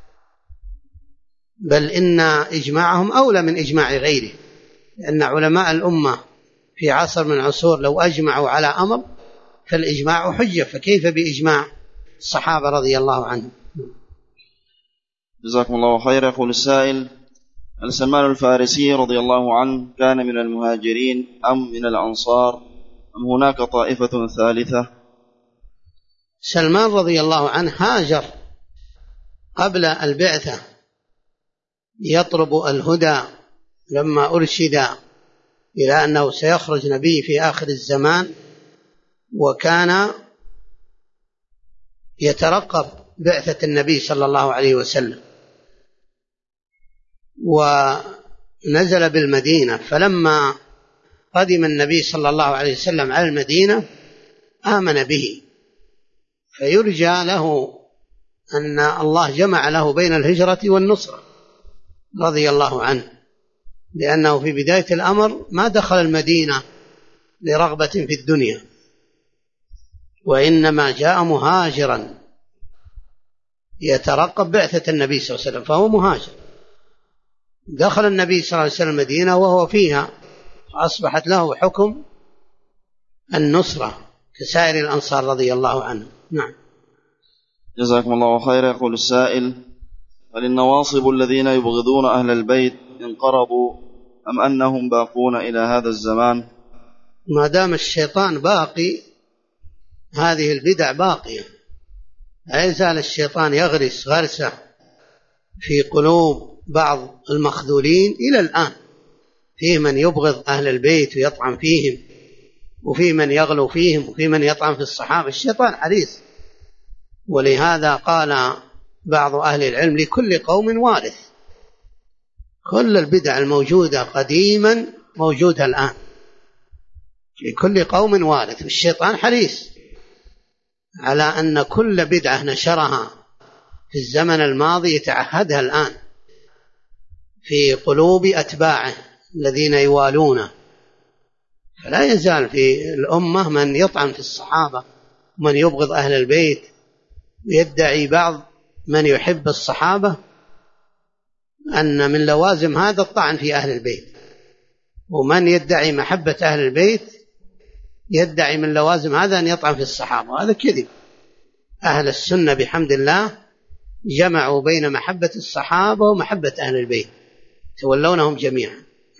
Speaker 1: بل إن إجماعهم أولى من إجماع غيره، لأن علماء الأمة في عصر من العصور لو أجمعوا على أمر فالإجماع حجة، فكيف بإجماع الصحابة رضي الله عنهم؟
Speaker 2: جزاكم الله خيرا. يقول السائل: هل سلمان الفارسي رضي الله عنه كان من المهاجرين أم من الأنصار أم هناك طائفة ثالثة؟
Speaker 1: سلمان رضي الله عنه هاجر قبل البعثة يطلب الهدى لما أرشد إلى أنه سيخرج نبي في آخر الزمان، وكان يترقب بعثة النبي صلى الله عليه وسلم، ونزل بالمدينة. فلما قدم النبي صلى الله عليه وسلم على المدينة آمن به، فيرجى له أن الله جمع له بين الهجرة والنصرة رضي الله عنه، لأنه في بداية الأمر ما دخل المدينة لرغبة في الدنيا، وإنما جاء مهاجرا يترقب بعثة النبي صلى الله عليه وسلم، فهو مهاجر. دخل النبي صلى الله عليه وسلم المدينة وهو فيها، فأصبحت له حكم النصرة كسائر الأنصار رضي الله عنهم. نعم.
Speaker 2: جزاكم الله خيرا. يقول السائل: هل النواصب الذين يبغضون أهل البيت انقرضوا أم أنهم باقون إلى هذا الزمان؟
Speaker 1: ما دام الشيطان باقي هذه البدع باقية، لا يزال الشيطان يغرس غرسة في قلوب بعض المخذولين إلى الآن. فيه من يبغض أهل البيت ويطعن فيهم، وفيه من يغلو فيهم، وفيه من يطعن في الصحابة. الشيطان حريص. ولهذا قال بعض أهل العلم: لكل قوم وارث. كل البدع الموجودة قديما موجودة الآن، لكل قوم وارث. والشيطان حريص على أن كل بدعة نشرها في الزمن الماضي يتعهدها الآن في قلوب أتباعه الذين يوالونه. فلا يزال في الأمة من يطعن في الصحابة ومن يبغض أهل البيت، ويدعي بعض من يحب الصحابة أن من لوازم هذا الطعن في أهل البيت، ومن يدعي محبة أهل البيت يدعي من لوازم هذا أن يطعن في الصحابة. هذا كذب. أهل السنة بحمد الله جمعوا بين محبة الصحابة ومحبة أهل البيت، تولونهم جميعا.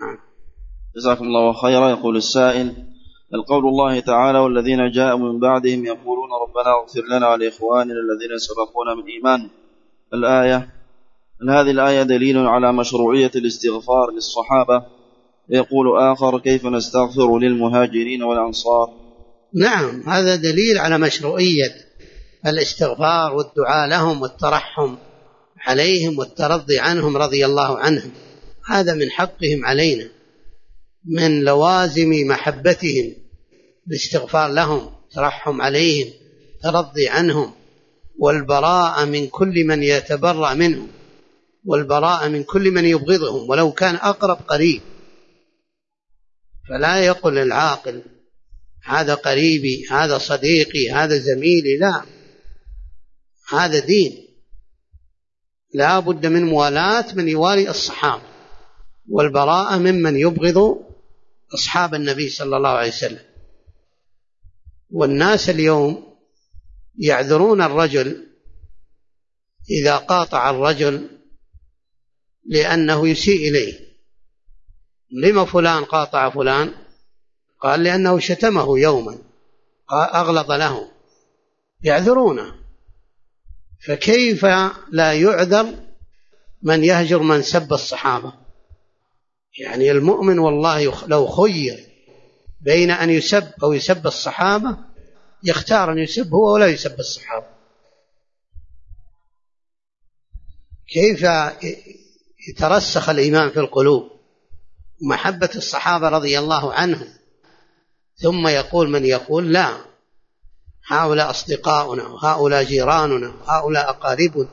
Speaker 2: جزاكم الله خيرا. يقول السائل: القول الله تعالى: والذين جاءوا من بعدهم يقولون ربنا اغفر لنا ولإخواننا الذين سبقونا بالإيمان، الآية، هل هذه الآية دليل على مشروعية الاستغفار للصحابة؟ يقول آخر: كيف نستغفر للمهاجرين والأنصار؟
Speaker 1: نعم، هذا دليل على مشروعية الاستغفار والدعاء لهم والترحم عليهم والترضي عنهم رضي الله عنهم. هذا من حقهم علينا، من لوازم محبتهم الاستغفار لهم، ترحم عليهم، ترضي عنهم، والبراءة من كل من يتبرأ منهم، والبراءة من كل من يبغضهم ولو كان أقرب قريب. فلا يقل العاقل هذا قريبي، هذا صديقي، هذا زميلي، لا، هذا دين. لا بد من موالاة من يوالي الصحابة، والبراءة ممن يبغض أصحاب النبي صلى الله عليه وسلم. والناس اليوم يعذرون الرجل إذا قاطع الرجل لأنه يسيء إليه. لما فلان قاطع فلان؟ قال لأنه شتمه يوما، أغلظ له، يعذرونه. فكيف لا يعذر من يهجر من سب الصحابة؟ يعني المؤمن والله لو خير بين أن يسب أو يسب الصحابة يختار أن يسب هو ولا يسب الصحابة. كيف يترسخ الإيمان في القلوب ومحبة الصحابة رضي الله عنهم، ثم يقول من يقول لا، هؤلاء أصدقاؤنا وهؤلاء جيراننا وهؤلاء أقاربنا،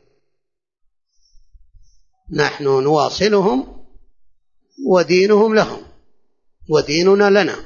Speaker 1: نحن نواصلهم ودينهم لهم وديننا لنا.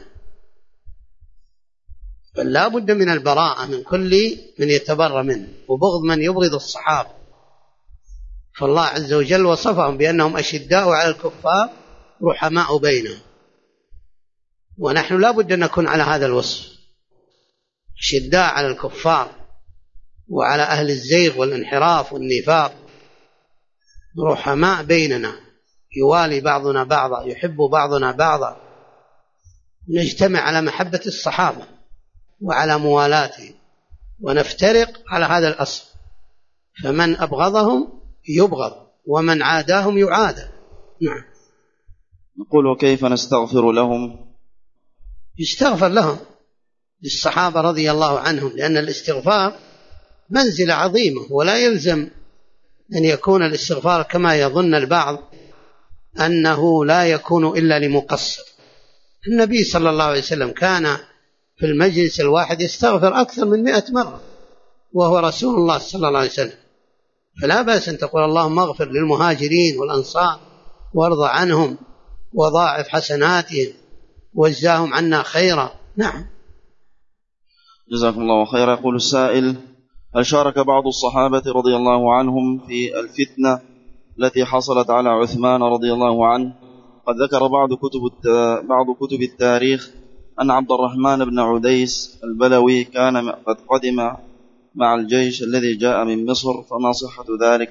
Speaker 1: بل لا بد من البراءة من كل من يتبرأ منه، وبغض من يبغض الصحابة. فالله عز وجل وصفهم بأنهم أشداء على الكفار رحماء بينهم، ونحن لا بد أن نكون على هذا الوصف، شداء على الكفار وعلى أهل الزيغ والانحراف والنفاق، رحماء بيننا، يوالي بعضنا بعضا، يحب بعضنا بعضا، نجتمع على محبة الصحابة وعلى موالاتهم، ونفترق على هذا الأصل. فمن أبغضهم يبغض، ومن عاداهم يعادى. نعم.
Speaker 2: نقول: وكيف نستغفر لهم؟
Speaker 1: يستغفر لهم للصحابة رضي الله عنهم، لأن الاستغفار منزلة عظيمة، ولا يلزم أن يكون الاستغفار كما يظن البعض أنه لا يكون إلا لمقصر. النبي صلى الله عليه وسلم كان في المجلس الواحد يستغفر أكثر من 100 مرة، وهو رسول الله صلى الله عليه وسلم. فلا بأس أن تقول اللهم اغفر للمهاجرين والأنصار وارض عنهم وضاعف حسناتهم وجزاهم عنا خيرا. نعم.
Speaker 2: جزاكم الله خيرا. يقول السائل: هل شارك بعض الصحابة رضي الله عنهم في الفتنة التي حصلت على عثمان رضي الله عنه؟ قد ذكر بعض كتب التاريخ أن عبد الرحمن بن عديس البلوي كان قد قدم مع الجيش الذي جاء من مصر، فما صحة ذلك؟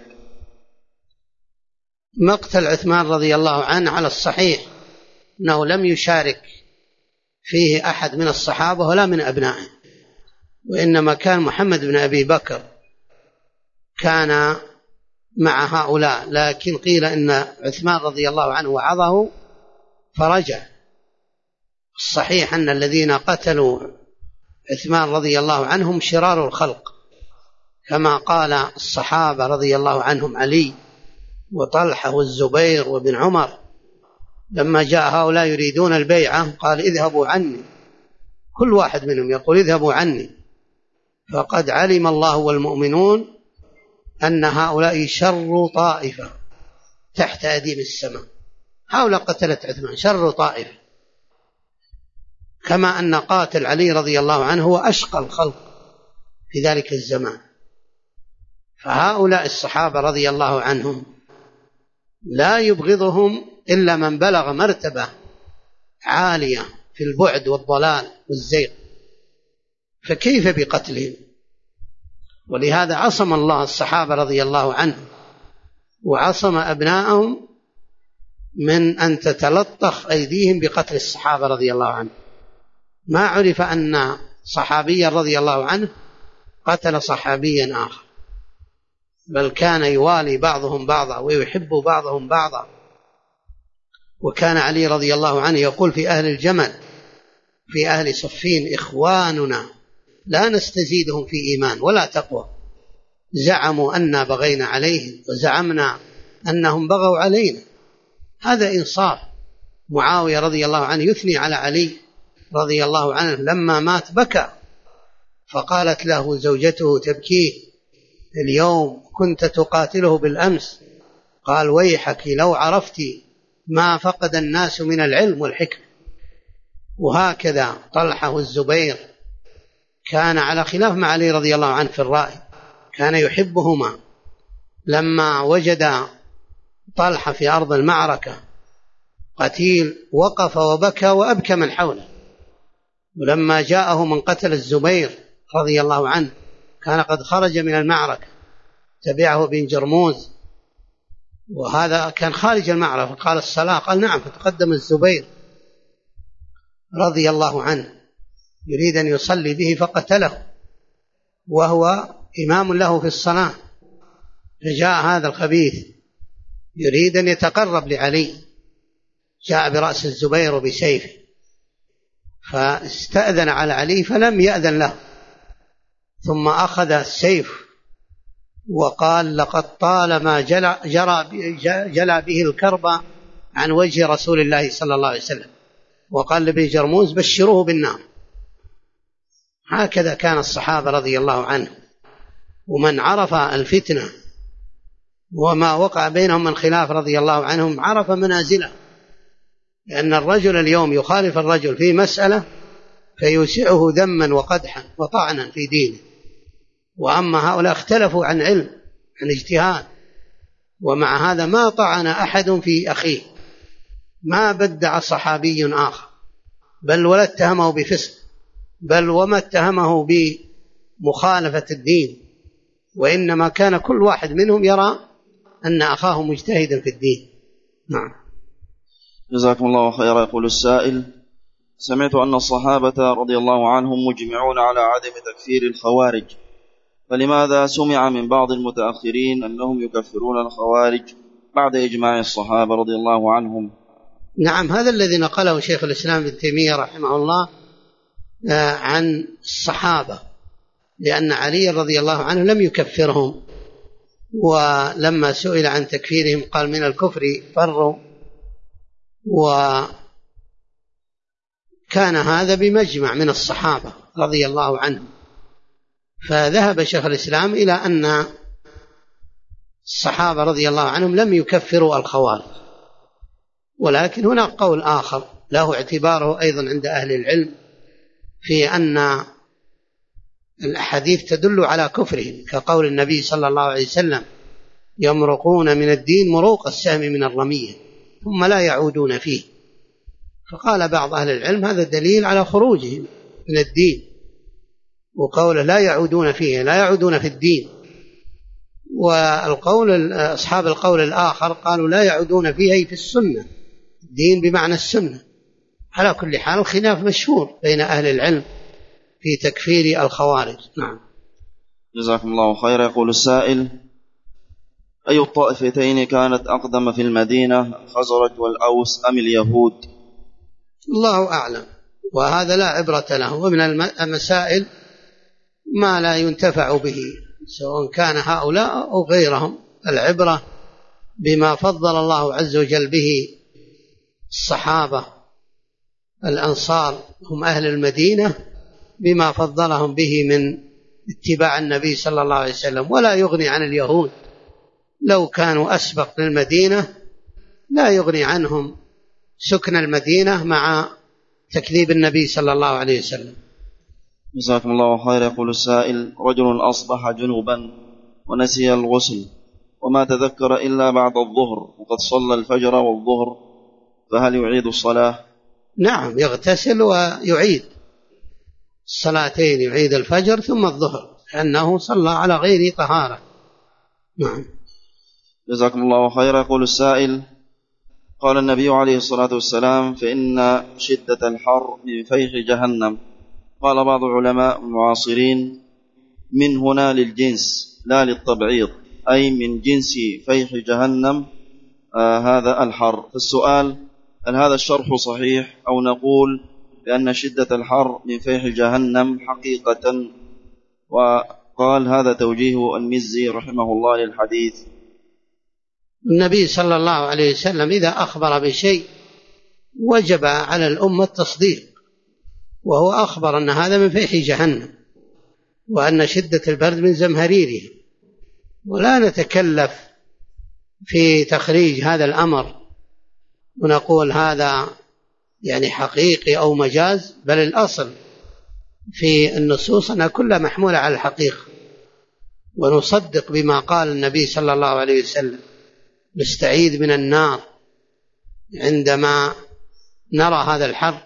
Speaker 1: مقتل عثمان رضي الله عنه على الصحيح أنه لم يشارك فيه أحد من الصحابة ولا من أبنائه، وإنما كان محمد بن أبي بكر كان مع هؤلاء، لكن قيل إن عثمان رضي الله عنه وعظه فرجع. الصحيح أن الذين قتلوا عثمان رضي الله عنهم شرار الخلق، كما قال الصحابة رضي الله عنهم علي وطلحة والزبير وابن عمر لما جاء هؤلاء يريدون البيعة قال اذهبوا عني، كل واحد منهم يقول اذهبوا عني، فقد علم الله والمؤمنون أن هؤلاء شر طائفة تحت أديم السماء. هؤلاء قتلت عثمان شر طائفة، كما أن قاتل علي رضي الله عنه هو أشقى الخلق في ذلك الزمان. فهؤلاء الصحابة رضي الله عنهم لا يبغضهم إلا من بلغ مرتبة عالية في البعد والضلال والزيغ، فكيف بقتلهم؟ ولهذا عصم الله الصحابة رضي الله عنهم وعصم أبناءهم من أن تتلطخ أيديهم بقتل الصحابة رضي الله عنهم. ما عرف أن صحابيا رضي الله عنه قتل صحابيا آخر، بل كان يوالي بعضهم بعضا ويحب بعضهم بعضا. وكان علي رضي الله عنه يقول في أهل الجمل في أهل صفين إخواننا لا نستزيدهم في إيمان ولا تقوى، زعموا أننا بغينا عليهم وزعمنا أنهم بغوا علينا. هذا إنصاف. معاوية رضي الله عنه يثني على علي رضي الله عنه لما مات بكى، فقالت له زوجته تبكيه اليوم كنت تقاتله بالأمس، قال ويحك لو عرفت ما فقد الناس من العلم والحكم. وهكذا طلحة والزبير كان على خلاف مع علي رضي الله عنه في الرأي، كان يحبهما. لما وجد طلحة في أرض المعركة قتيل وقف وبكى وأبكى من حوله، ولما جاءه من قتل الزبير رضي الله عنه كان قد خرج من المعركة تبعه بن جرموز، وهذا كان خارج المعركة، قال الصلاة، قال نعم، فتقدم الزبير رضي الله عنه يريد أن يصلي به فقتله وهو إمام له في الصلاة، فجاء هذا الخبيث يريد أن يتقرب لعلي، جاء برأس الزبير بسيفه فاستأذن على علي فلم يأذن له، ثم أخذ السيف وقال لقد طالما جلى به الكرب عن وجه رسول الله صلى الله عليه وسلم، وقال لابن جرموز بشروه بالنار. هكذا كان الصحابة رضي الله عنهم، ومن عرف الفتنة وما وقع بينهم من خلاف رضي الله عنهم عرف منازله، لأن الرجل اليوم يخالف الرجل في مسألة فيوسعه ذما وقدحا وطعنا في دينه، وأما هؤلاء اختلفوا عن علم عن اجتهاد، ومع هذا ما طعن أحد في أخيه، ما بدع صحابي آخر بل ولا اتهمه بفسق، بل وما اتهمه بمخالفة الدين، وإنما كان كل واحد منهم يرى أن أخاه مجتهدا في الدين. نعم.
Speaker 2: جزاكم الله خيرا. يقول السائل: سمعت أن الصحابة رضي الله عنهم مجمعون على عدم تكفير الخوارج، فلماذا سمع من بعض المتأخرين أنهم يكفرون الخوارج بعد إجماع الصحابة رضي الله عنهم؟
Speaker 1: نعم، هذا الذي نقله شيخ الإسلام ابن تيمية رحمه الله عن الصحابة، لأن علي رضي الله عنه لم يكفرهم، ولما سئل عن تكفيرهم قال من الكفر فروا، وكان هذا بمجمع من الصحابة رضي الله عنهم. فذهب شيخ الإسلام إلى أن الصحابة رضي الله عنهم لم يكفروا الخوارج، ولكن هناك قول آخر له اعتباره أيضا عند أهل العلم في أن الأحاديث تدل على كفرهم، كقول النبي صلى الله عليه وسلم: يمرقون من الدين مروق السهم من الرمية ثم لا يعودون فيه. فقال بعض أهل العلم هذا دليل على خروجهم من الدين، وقوله لا يعودون فيه لا يعودون في الدين. والقول أصحاب القول الآخر قالوا لا يعودون فيه أي في السنة، الدين بمعنى السنة. على كل حال الخلاف مشهور بين أهل العلم في تكفير الخوارج. نعم.
Speaker 2: جزاكم الله خير. يقول السائل: أي الطائفتين كانت أقدم في المدينة، الخزرج والأوس أم اليهود؟
Speaker 1: الله أعلم، وهذا لا عبرة له، ومن المسائل ما لا ينتفع به سواء كان هؤلاء أو غيرهم. العبرة بما فضل الله عز وجل به الصحابة الأنصار هم أهل المدينة، بما فضلهم به من اتباع النبي صلى الله عليه وسلم. ولا يغني عن اليهود لو كانوا أسبق للمدينة، لا يغني عنهم سكن المدينة مع تكذيب النبي صلى الله عليه وسلم.
Speaker 2: جزاكم الله خير. يقول السائل: رجل أصبح جنوبا ونسي الغسل وما تذكر إلا بعد الظهر وقد صلى الفجر والظهر، فهل يعيد الصلاة؟
Speaker 1: نعم، يغتسل ويعيد الصلاتين، يعيد الفجر ثم الظهر، لأنه صلى على غير طهارة. نعم.
Speaker 2: جزاكم الله خير. يقول السائل: قال النبي عليه الصلاة والسلام: فإن شدة الحر من فيح جهنم. قال بعض العلماء المعاصرين: من هنا للجنس لا للتبعيض، أي من جنس فيح جهنم هذا الحر. فالسؤال: هل هذا الشرح صحيح، أو نقول بأن شدة الحر من فيح جهنم حقيقة؟ وقال: هذا توجيه المزي رحمه الله للحديث.
Speaker 1: النبي صلى الله عليه وسلم إذا أخبر بشيء وجب على الأمة التصديق، وهو أخبر أن هذا من فيح جهنم وأن شدة البرد من زمهريره، ولا نتكلف في تخريج هذا الأمر ونقول هذا يعني حقيقي أو مجاز، بل الأصل في النصوص أنها كلها محمولة على الحقيقة، ونصدق بما قال النبي صلى الله عليه وسلم: نستعيذ من النار عندما نرى هذا الحر.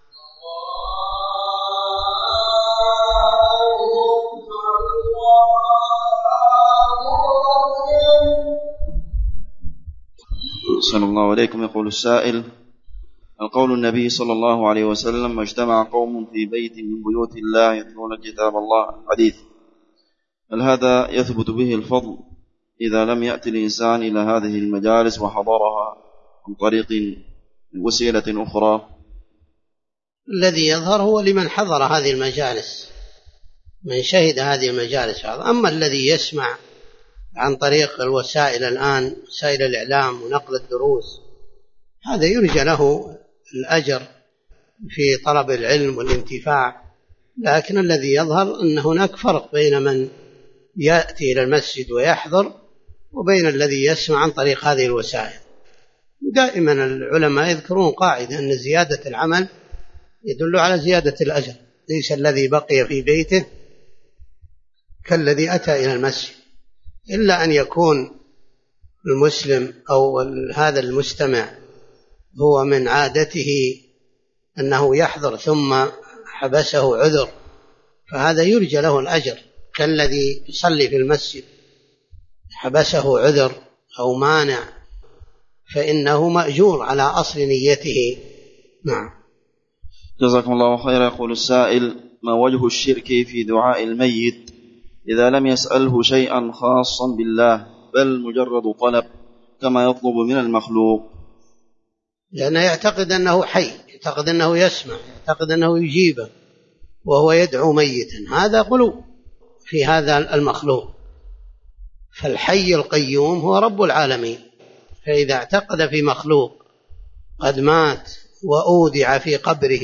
Speaker 2: صلى الله عليكم. يقول السائل: القول النبي صلى الله عليه وسلم: ما اجتمع قوم في بيت من بيوت الله يتلون كتاب الله، حديث، هل هذا يثبت به الفضل إذا لم يأتي الإنسان إلى هذه المجالس وحضرها عن طريق وسيلة أخرى؟
Speaker 1: الذي يظهر هو لمن حضر هذه المجالس، من شهد هذه المجالس. أما الذي يسمع عن طريق الوسائل الآن، وسائل الإعلام ونقل الدروس، هذا يرجى له الأجر في طلب العلم والانتفاع. لكن الذي يظهر أن هناك فرق بين من يأتي إلى المسجد ويحضر وبين الذي يسمع عن طريق هذه الوسائل. دائما العلماء يذكرون قاعدة أن زيادة العمل يدل على زيادة الأجر، ليس الذي بقي في بيته كالذي أتى إلى المسجد، إلا أن يكون المسلم أو هذا المستمع هو من عادته أنه يحضر ثم حبسه عذر، فهذا يرجى له الأجر، كالذي يصلي في المسجد حبسه عذر أو مانع فإنه مأجور على أصل نيته. نعم.
Speaker 2: جزاكم الله خيرا. يقول السائل: ما وجه الشرك في دعاء الميت إذا لم يسأله شيئا خاصا بالله بل مجرد طلب كما يطلب من المخلوق؟
Speaker 1: لأنه يعتقد أنه حي، يعتقد أنه يسمع، يعتقد أنه يجيبه وهو يدعو ميتا، هذا غلو في هذا المخلوق. فالحي القيوم هو رب العالمين، فإذا اعتقد في مخلوق قد مات وأودع في قبره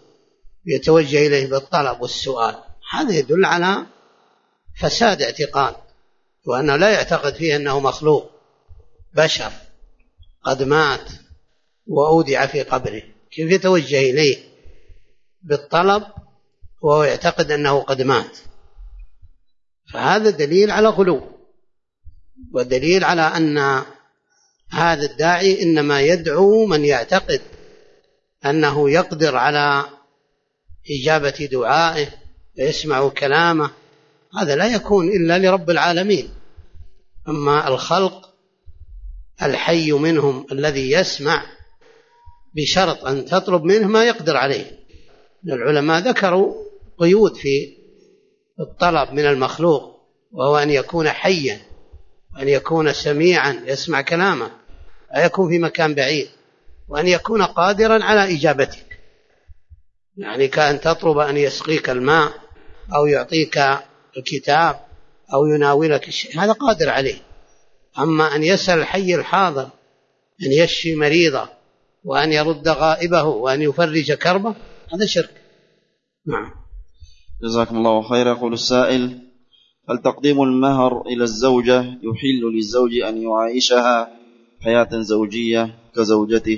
Speaker 1: يتوجه إليه بالطلب والسؤال، هذا يدل على فساد اعتقاد، وأنه لا يعتقد فيه أنه مخلوق بشر قد مات وأودع في قبره، كيف يتوجه إليه بالطلب وهو يعتقد أنه قد مات؟ فهذا دليل على غلو، ودليل على أن هذا الداعي إنما يدعو من يعتقد أنه يقدر على إجابة دعائه ويسمع كلامه، هذا لا يكون إلا لرب العالمين. أما الخلق الحي منهم الذي يسمع بشرط أن تطلب منه ما يقدر عليه. العلماء ذكروا قيود في الطلب من المخلوق، وهو أن يكون حيا، وأن يكون سميعا يسمع كلامه، لا يكون في مكان بعيد، وأن يكون قادرا على إجابتك، يعني كأن تطلب أن يسقيك الماء أو يعطيك الكتاب أو يناولك الشيء، هذا قادر عليه. أما أن يسأل الحي الحاضر أن يشفي مريضه وأن يرد غائبه وأن يفرج كربه، هذا شرك. نعم.
Speaker 2: جزاكم الله خيرا. يقول السائل: هل تقديم المهر إلى الزوجة يحل للزوج أن يعايشها حياة زوجية كزوجته؟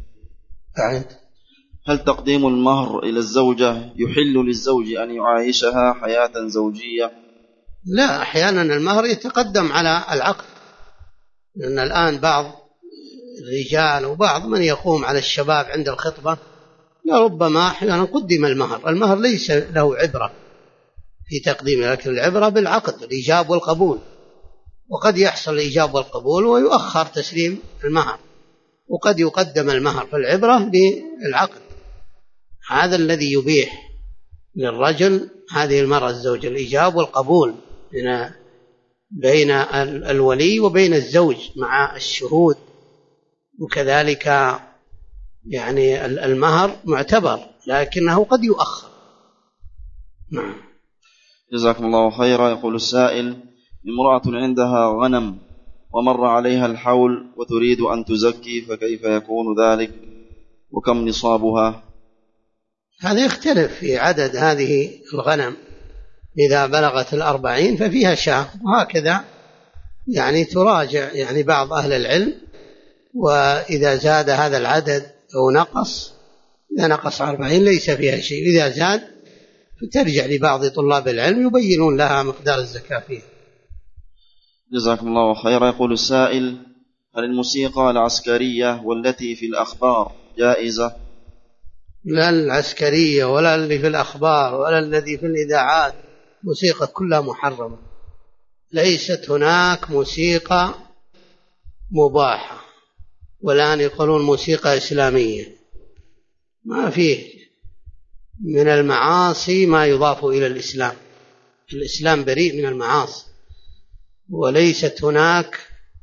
Speaker 2: هل تقديم المهر إلى الزوجة يحل للزوج أن يعايشها حياة زوجية؟
Speaker 1: لا، أحيانا المهر يتقدم على العقد، لأن الآن بعض الرجال وبعض من يقوم على الشباب عند الخطبة لربما أحيانا قدم المهر. المهر ليس له عبرة في تقديمه، لكن العبرة بالعقد، الإيجاب والقبول، وقد يحصل الإيجاب والقبول ويؤخر تسليم المهر، وقد يقدم المهر، فالعبرة بالعقد. هذا الذي يبيح للرجل هذه المرأة الزوجة الإيجاب والقبول بين الولي وبين الزوج مع الشهود، وكذلك يعني المهر معتبر لكنه قد يؤخر. نعم.
Speaker 2: جزاكم الله خيرا. يقول السائل: امرأة عندها غنم ومر عليها الحول وتريد أن تزكي، فكيف يكون ذلك وكم نصابها؟
Speaker 1: هذا يختلف في عدد هذه الغنم، إذا بلغت 40 ففيها شاة، وهكذا يعني تراجع يعني بعض أهل العلم، وإذا زاد هذا العدد أو نقص، إذا نقص 40 ليس فيها شيء، إذا زاد فترجع لبعض طلاب العلم يبينون لها مقدار الزكاة فيها.
Speaker 2: جزاكم الله خيرا. يقول السائل: هل الموسيقى العسكرية والتي في الأخبار جائزة؟
Speaker 1: لا العسكرية ولا اللي في الأخبار ولا الذي في الإذاعات، موسيقى كلها محرمة، ليست هناك موسيقى مباحة، والآن يقولون موسيقى إسلامية، ما فيه من المعاصي ما يضاف إلى الإسلام. الإسلام بريء من المعاصي، وليست هناك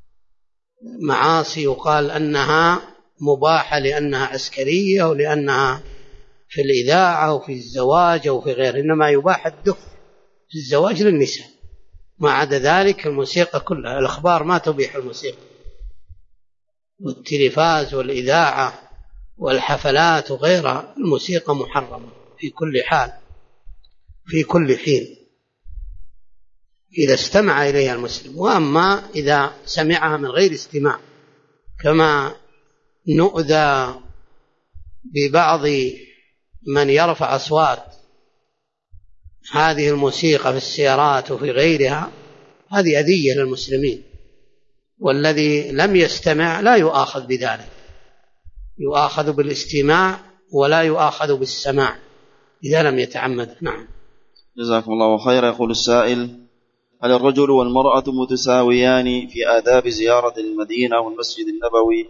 Speaker 1: معاصي يقال أنها مباحة لأنها عسكرية أو لأنها في الإذاعة أو في الزواج أو في غيره، إنما يباح الدف في الزواج للنساء، ما عدا ذلك الموسيقى كلها. الأخبار ما تبيح الموسيقى، والتلفاز والإذاعة والحفلات وغيرها، الموسيقى محرمة في كل حال في كل حين إذا استمع إليها المسلم. وأما إذا سمعها من غير استماع، كما نؤذى ببعض من يرفع أصوات هذه الموسيقى في السيارات وفي غيرها، هذه أذية للمسلمين، والذي لم يستمع لا يؤاخذ بذلك، يؤاخذ بالاستماع ولا يؤاخذ بالسماع إذا لم يتعمد. نعم.
Speaker 2: جزاكم الله خيرا. يقول السائل: هل الرجل والمرأة متساويان في آداب زيارة المدينة والمسجد النبوي؟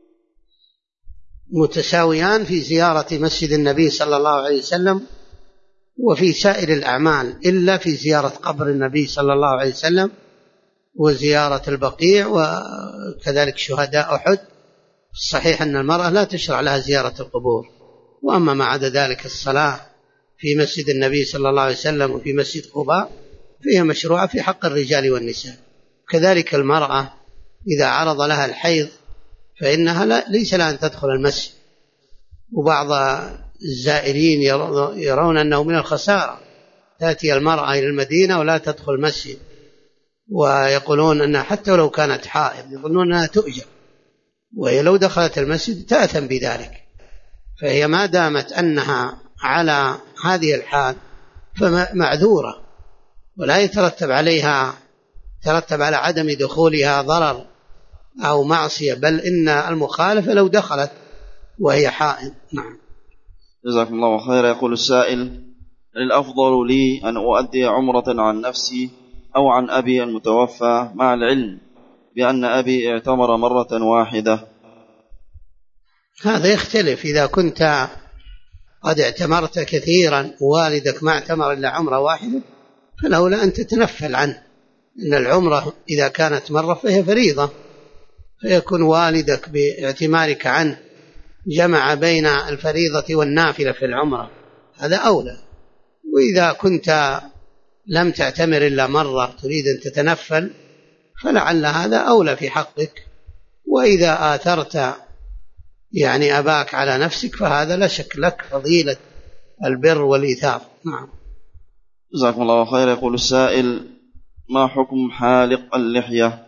Speaker 1: متساويان في زيارة مسجد النبي صلى الله عليه وسلم وفي سائر الأعمال، إلا في زيارة قبر النبي صلى الله عليه وسلم وزيارة البقيع وكذلك شهداء أحد. الصحيح أن المرأة لا تشرع لها زيارة القبور، وأما ما عدا ذلك الصلاة في مسجد النبي صلى الله عليه وسلم وفي مسجد قباء فهي مشروعة في حق الرجال والنساء. كذلك المرأة إذا عرض لها الحيض فإنها ليس لها أن تدخل المسجد، وبعض الزائرين يرون أنه من الخسارة تأتي المرأة إلى المدينة ولا تدخل المسجد، ويقولون أنها حتى لو كانت حائض يظنون أنها تؤجر، وهي لو دخلت المسجد تأثم بذلك. فهي ما دامت أنها على هذه الحال فمعذورة، ولا يترتب على عدم دخولها ضرر أو معصية، بل إن المخالفة لو دخلت وهي حائض. نعم.
Speaker 2: جزاكم الله خيرا. يقول السائل: الأفضل لي أن أؤدي عمرة عن نفسي أو عن أبي المتوفى مع العلم بأن أبي اعتمر مرة واحدة؟
Speaker 1: هذا يختلف. إذا كنت قد اعتمرت كثيرا ووالدك ما اعتمر إلا عمرة واحدة فالأولى أن تتنفل عنه، إن العمرة إذا كانت مرة فهي فريضة، فيكون والدك باعتمارك عنه جمع بين الفريضة والنافلة في العمرة، هذا أولى. وإذا كنت لم تعتمر إلا مرة تريد أن تتنفل فلعل هذا أولى في حقك. وإذا آثرت أباك على نفسك فهذا لا شك لك فضيلة البر والإيثار. نعم.
Speaker 2: جزاكم الله خير. يقول السائل: ما حكم حالق اللحية؟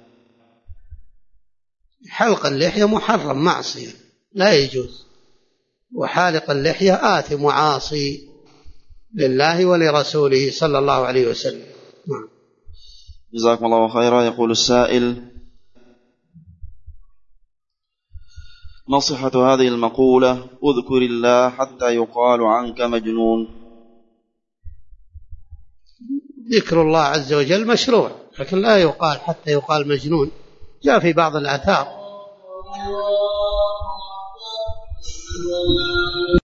Speaker 1: حلق اللحية محرم، معصية لا يجوز، وحالق اللحية آثم وعاصي لله ولرسوله صلى الله عليه وسلم. نعم.
Speaker 2: جزاكم الله خيرا. يقول السائل: ما صحة هذه المقولة: اذكر الله حتى يقال عنك مجنون؟
Speaker 1: ذكر الله عز وجل مشروع، لكن لا يقال حتى يقال مجنون. جاء في بعض الآثار